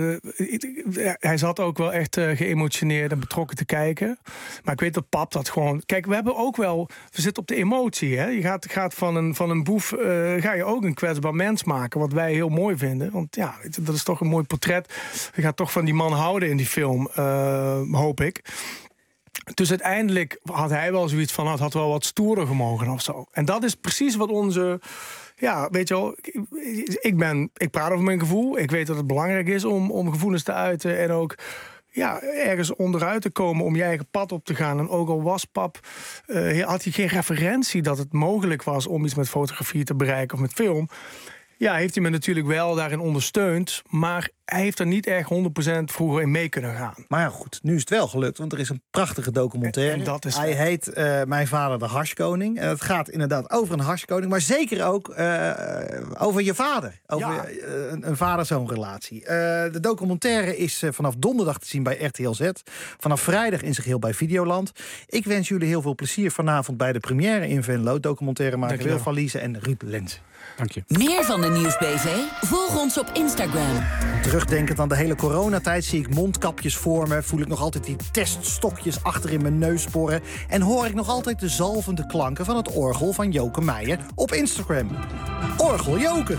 Hij zat ook wel echt geëmotioneerd en betrokken te kijken. Maar ik weet dat pap dat gewoon... Kijk, we zitten op de emotie, hè. Je gaat van een boef... ga je ook een kwetsbaar mens maken, wat wij heel mooi vinden. Want ja, dat is toch een mooi portret. Je gaat toch van die man houden in die film, hoop ik. Dus uiteindelijk had hij wel zoiets van... het had wel wat stoerder gemogen of zo. En dat is precies wat onze... Ja, weet je wel, ik praat over mijn gevoel. Ik weet dat het belangrijk is om gevoelens te uiten... en ook ergens onderuit te komen om je eigen pad op te gaan. En ook al was pap, had hij geen referentie dat het mogelijk was... om iets met fotografie te bereiken of met film... Ja, heeft hij me natuurlijk wel daarin ondersteund... maar hij heeft er niet echt 100% vroeger in mee kunnen gaan. Maar ja, goed, nu is het wel gelukt, want er is een prachtige documentaire. En dat is hij heet Mijn vader de Harskoning. En het gaat inderdaad over een harskoning... maar zeker ook over je vader. Over een vader-zoon relatie. De documentaire is vanaf donderdag te zien bij RTL Z. Vanaf vrijdag in zijn geheel bij Videoland. Ik wens jullie heel veel plezier vanavond bij de première in Venlo. Documentairemaker Wil van Liese en Ruud Lens. Dank je. Meer van de Nieuwsbv? Volg ons op Instagram. Terugdenkend aan de hele coronatijd zie ik mondkapjes voor me... voel ik nog altijd die teststokjes achter in mijn neus sporren... en hoor ik nog altijd de zalvende klanken van het orgel van Joke Meijer op Instagram. Orgel Joke.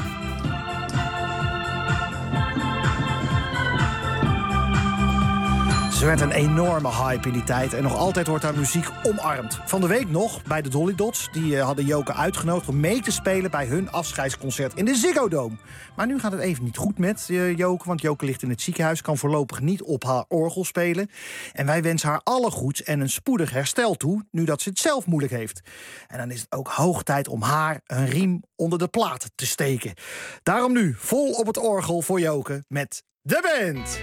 Ze werd een enorme hype in die tijd en nog altijd wordt haar muziek omarmd. Van de week nog bij de Dolly Dots. Die hadden Joke uitgenodigd om mee te spelen bij hun afscheidsconcert in de Ziggo Dome. Maar nu gaat het even niet goed met Joke, want Joke ligt in het ziekenhuis... kan voorlopig niet op haar orgel spelen. En wij wensen haar alle goeds en een spoedig herstel toe... nu dat ze het zelf moeilijk heeft. En dan is het ook hoog tijd om haar een riem onder de plaat te steken. Daarom nu vol op het orgel voor Joke met de band.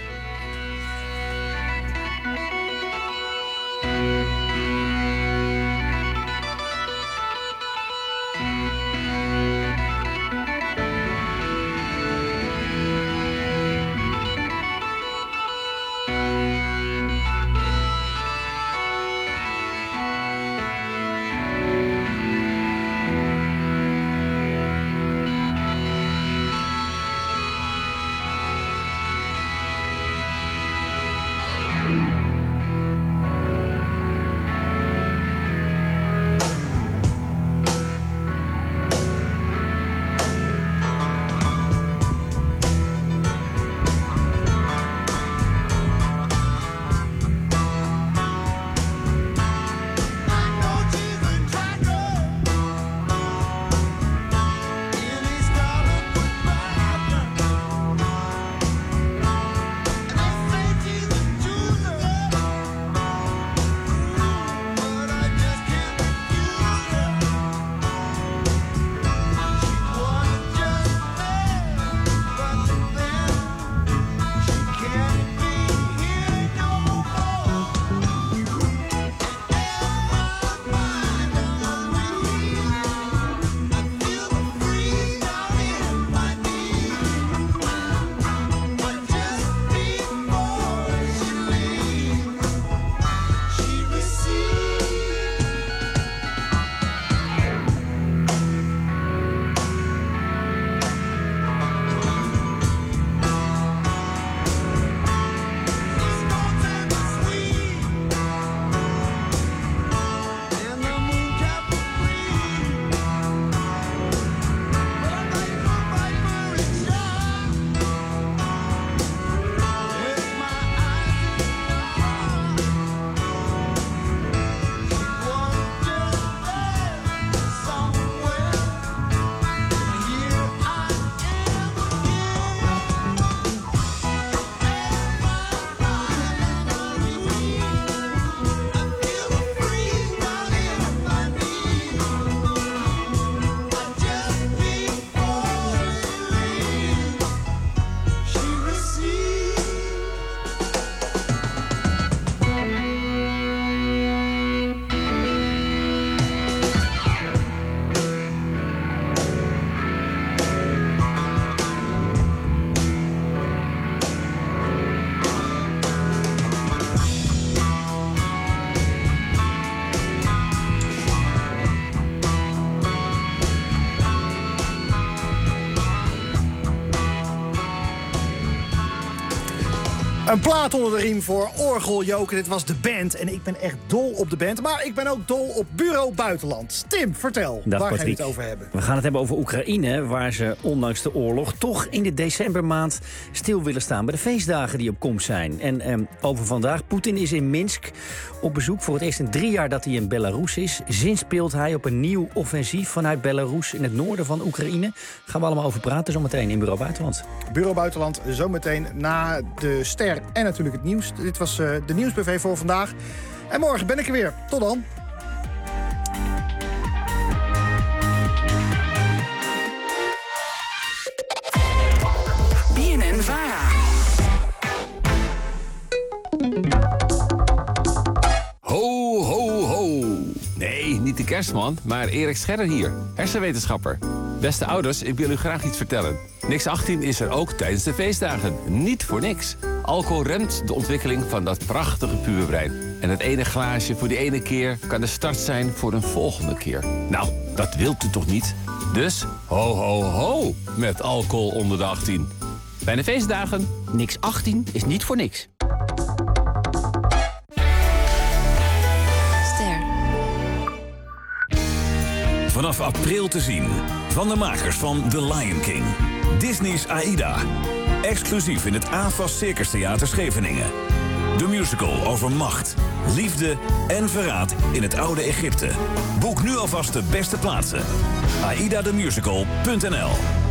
Een plaat onder de riem voor Orgeljoken. Dit was de band. En ik ben echt dol op de band. Maar ik ben ook dol op Bureau Buitenland. Tim, vertel. Dag, waar ga je Patrick. het over hebben? We gaan het hebben over Oekraïne, waar ze ondanks de oorlog toch in de decembermaand stil willen staan bij de feestdagen die op komst zijn. En over vandaag. Poetin is in Minsk op bezoek voor het eerst in 3 jaar dat hij in Belarus is. Zinspeelt hij op een nieuw offensief vanuit Belarus in het noorden van Oekraïne. Gaan we allemaal over praten zometeen in Bureau Buitenland. Bureau Buitenland zometeen na de ster en natuurlijk het nieuws. Dit was de nieuwsbv voor vandaag. En morgen ben ik er weer. Tot dan. BNN-VARA. Ho, ho, ho. Nee, niet de kerstman, maar Erik Scherrer hier, hersenwetenschapper. Beste ouders, ik wil u graag iets vertellen. Niks 18 is er ook tijdens de feestdagen. Niet voor niks. Alcohol remt de ontwikkeling van dat prachtige puberbrein. En het ene glaasje voor die ene keer kan de start zijn voor een volgende keer. Nou, dat wilt u toch niet? Dus ho, ho, ho met alcohol onder de 18. Bij de feestdagen, niks 18 is niet voor niks. Vanaf april te zien. Van de makers van The Lion King. Disney's Aida. Exclusief in het AFAS Circus Theater Scheveningen. De musical over macht, liefde en verraad in het oude Egypte. Boek nu alvast de beste plaatsen. aidathemusical.nl.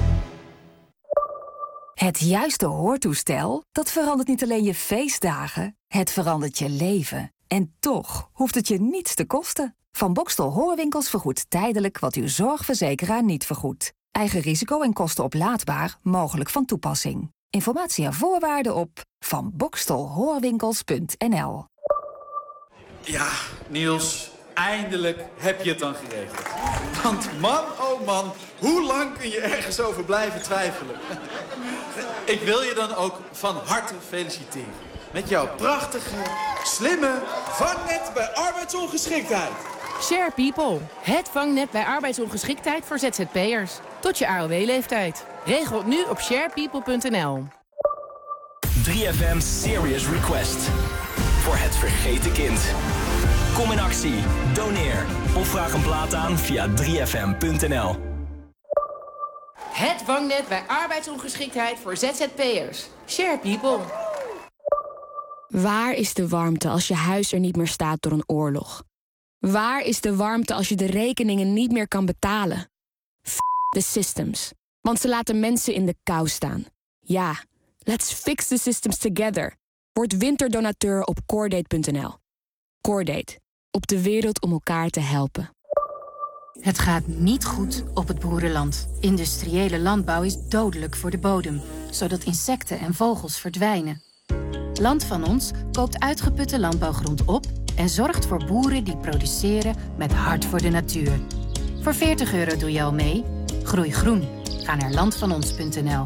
Het juiste hoortoestel, dat verandert niet alleen je feestdagen, het verandert je leven. En toch hoeft het je niets te kosten. Van Boxtel Hoorwinkels vergoedt tijdelijk wat uw zorgverzekeraar niet vergoedt. Eigen risico en kosten oplaadbaar, mogelijk van toepassing. Informatie en voorwaarden op vanboxtelhoorwinkels.nl. Ja, Niels, eindelijk heb je het dan geregeld. Want man, oh man, hoe lang kun je ergens over blijven twijfelen? Ik wil je dan ook van harte feliciteren. Met jouw prachtige, slimme vangnet bij arbeidsongeschiktheid. Share People. Het vangnet bij arbeidsongeschiktheid voor ZZP'ers. Tot je AOW-leeftijd. Regel het nu op sharepeople.nl. 3FM Serious Request. Voor het vergeten kind. Kom in actie, doneer of vraag een plaat aan via 3fm.nl. Het vangnet bij arbeidsongeschiktheid voor ZZP'ers. Share People. Waar is de warmte als je huis er niet meer staat door een oorlog? Waar is de warmte als je de rekeningen niet meer kan betalen? The systems. Want ze laten mensen in de kou staan. Ja, let's fix the systems together. Word winterdonateur op Cordate.nl. Cordate. Op de wereld om elkaar te helpen. Het gaat niet goed op het boerenland. Industriële landbouw is dodelijk voor de bodem, zodat insecten en vogels verdwijnen. Land van Ons koopt uitgeputte landbouwgrond op en zorgt voor boeren die produceren met hart voor de natuur. Voor €40 doe je al mee. Groei groen. Ga naar landvanons.nl.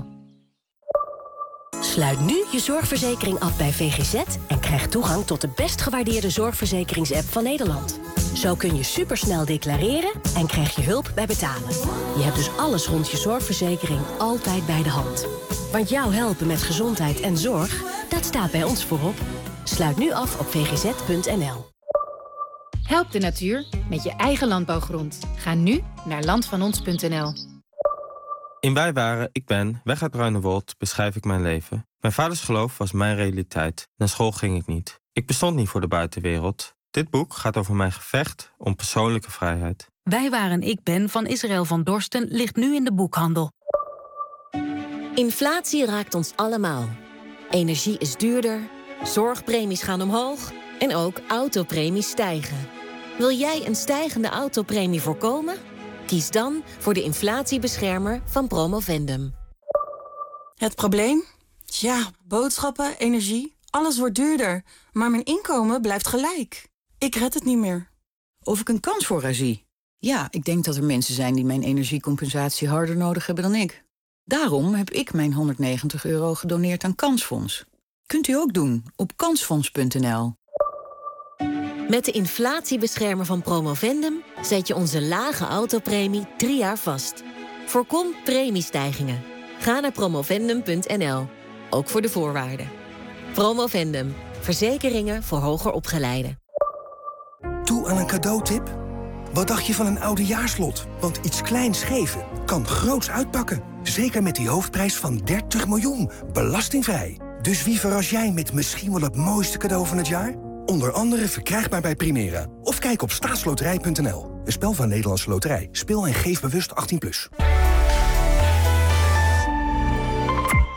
Sluit nu je zorgverzekering af bij VGZ en krijg toegang tot de best gewaardeerde zorgverzekeringsapp van Nederland. Zo kun je supersnel declareren en krijg je hulp bij betalen. Je hebt dus alles rond je zorgverzekering altijd bij de hand. Want jou helpen met gezondheid en zorg, dat staat bij ons voorop. Sluit nu af op vgz.nl. Help de natuur met je eigen landbouwgrond. Ga nu naar landvanons.nl. In Wij waren, ik ben, weg uit Bruinewold beschrijf ik mijn leven. Mijn vaders geloof was mijn realiteit. Naar school ging ik niet. Ik bestond niet voor de buitenwereld. Dit boek gaat over mijn gevecht om persoonlijke vrijheid. Wij waren, ik ben van Israël van Dorsten ligt nu in de boekhandel. Inflatie raakt ons allemaal. Energie is duurder, zorgpremies gaan omhoog en ook autopremies stijgen. Wil jij een stijgende autopremie voorkomen? Kies dan voor de inflatiebeschermer van Promovendum. Het probleem? Ja, boodschappen, energie, alles wordt duurder. Maar mijn inkomen blijft gelijk. Ik red het niet meer. Of ik een kans voor haar zie? Ja, ik denk dat er mensen zijn die mijn energiecompensatie harder nodig hebben dan ik. Daarom heb ik mijn €190 gedoneerd aan Kansfonds. Kunt u ook doen op kansfonds.nl. Met de inflatiebeschermer van Promovendum zet je onze lage autopremie 3 jaar vast. Voorkom premiestijgingen. Ga naar promovendum.nl, ook voor de voorwaarden. Promovendum. Verzekeringen voor hoger opgeleiden. Toe aan een cadeautip? Wat dacht je van een oudejaarslot? Want iets kleins geven kan groots uitpakken. Zeker met die hoofdprijs van 30 miljoen. Belastingvrij. Dus wie verras jij met misschien wel het mooiste cadeau van het jaar? Onder andere verkrijgbaar bij Primera. Of kijk op staatsloterij.nl. Een spel van Nederlandse Loterij. Speel en geef bewust 18+.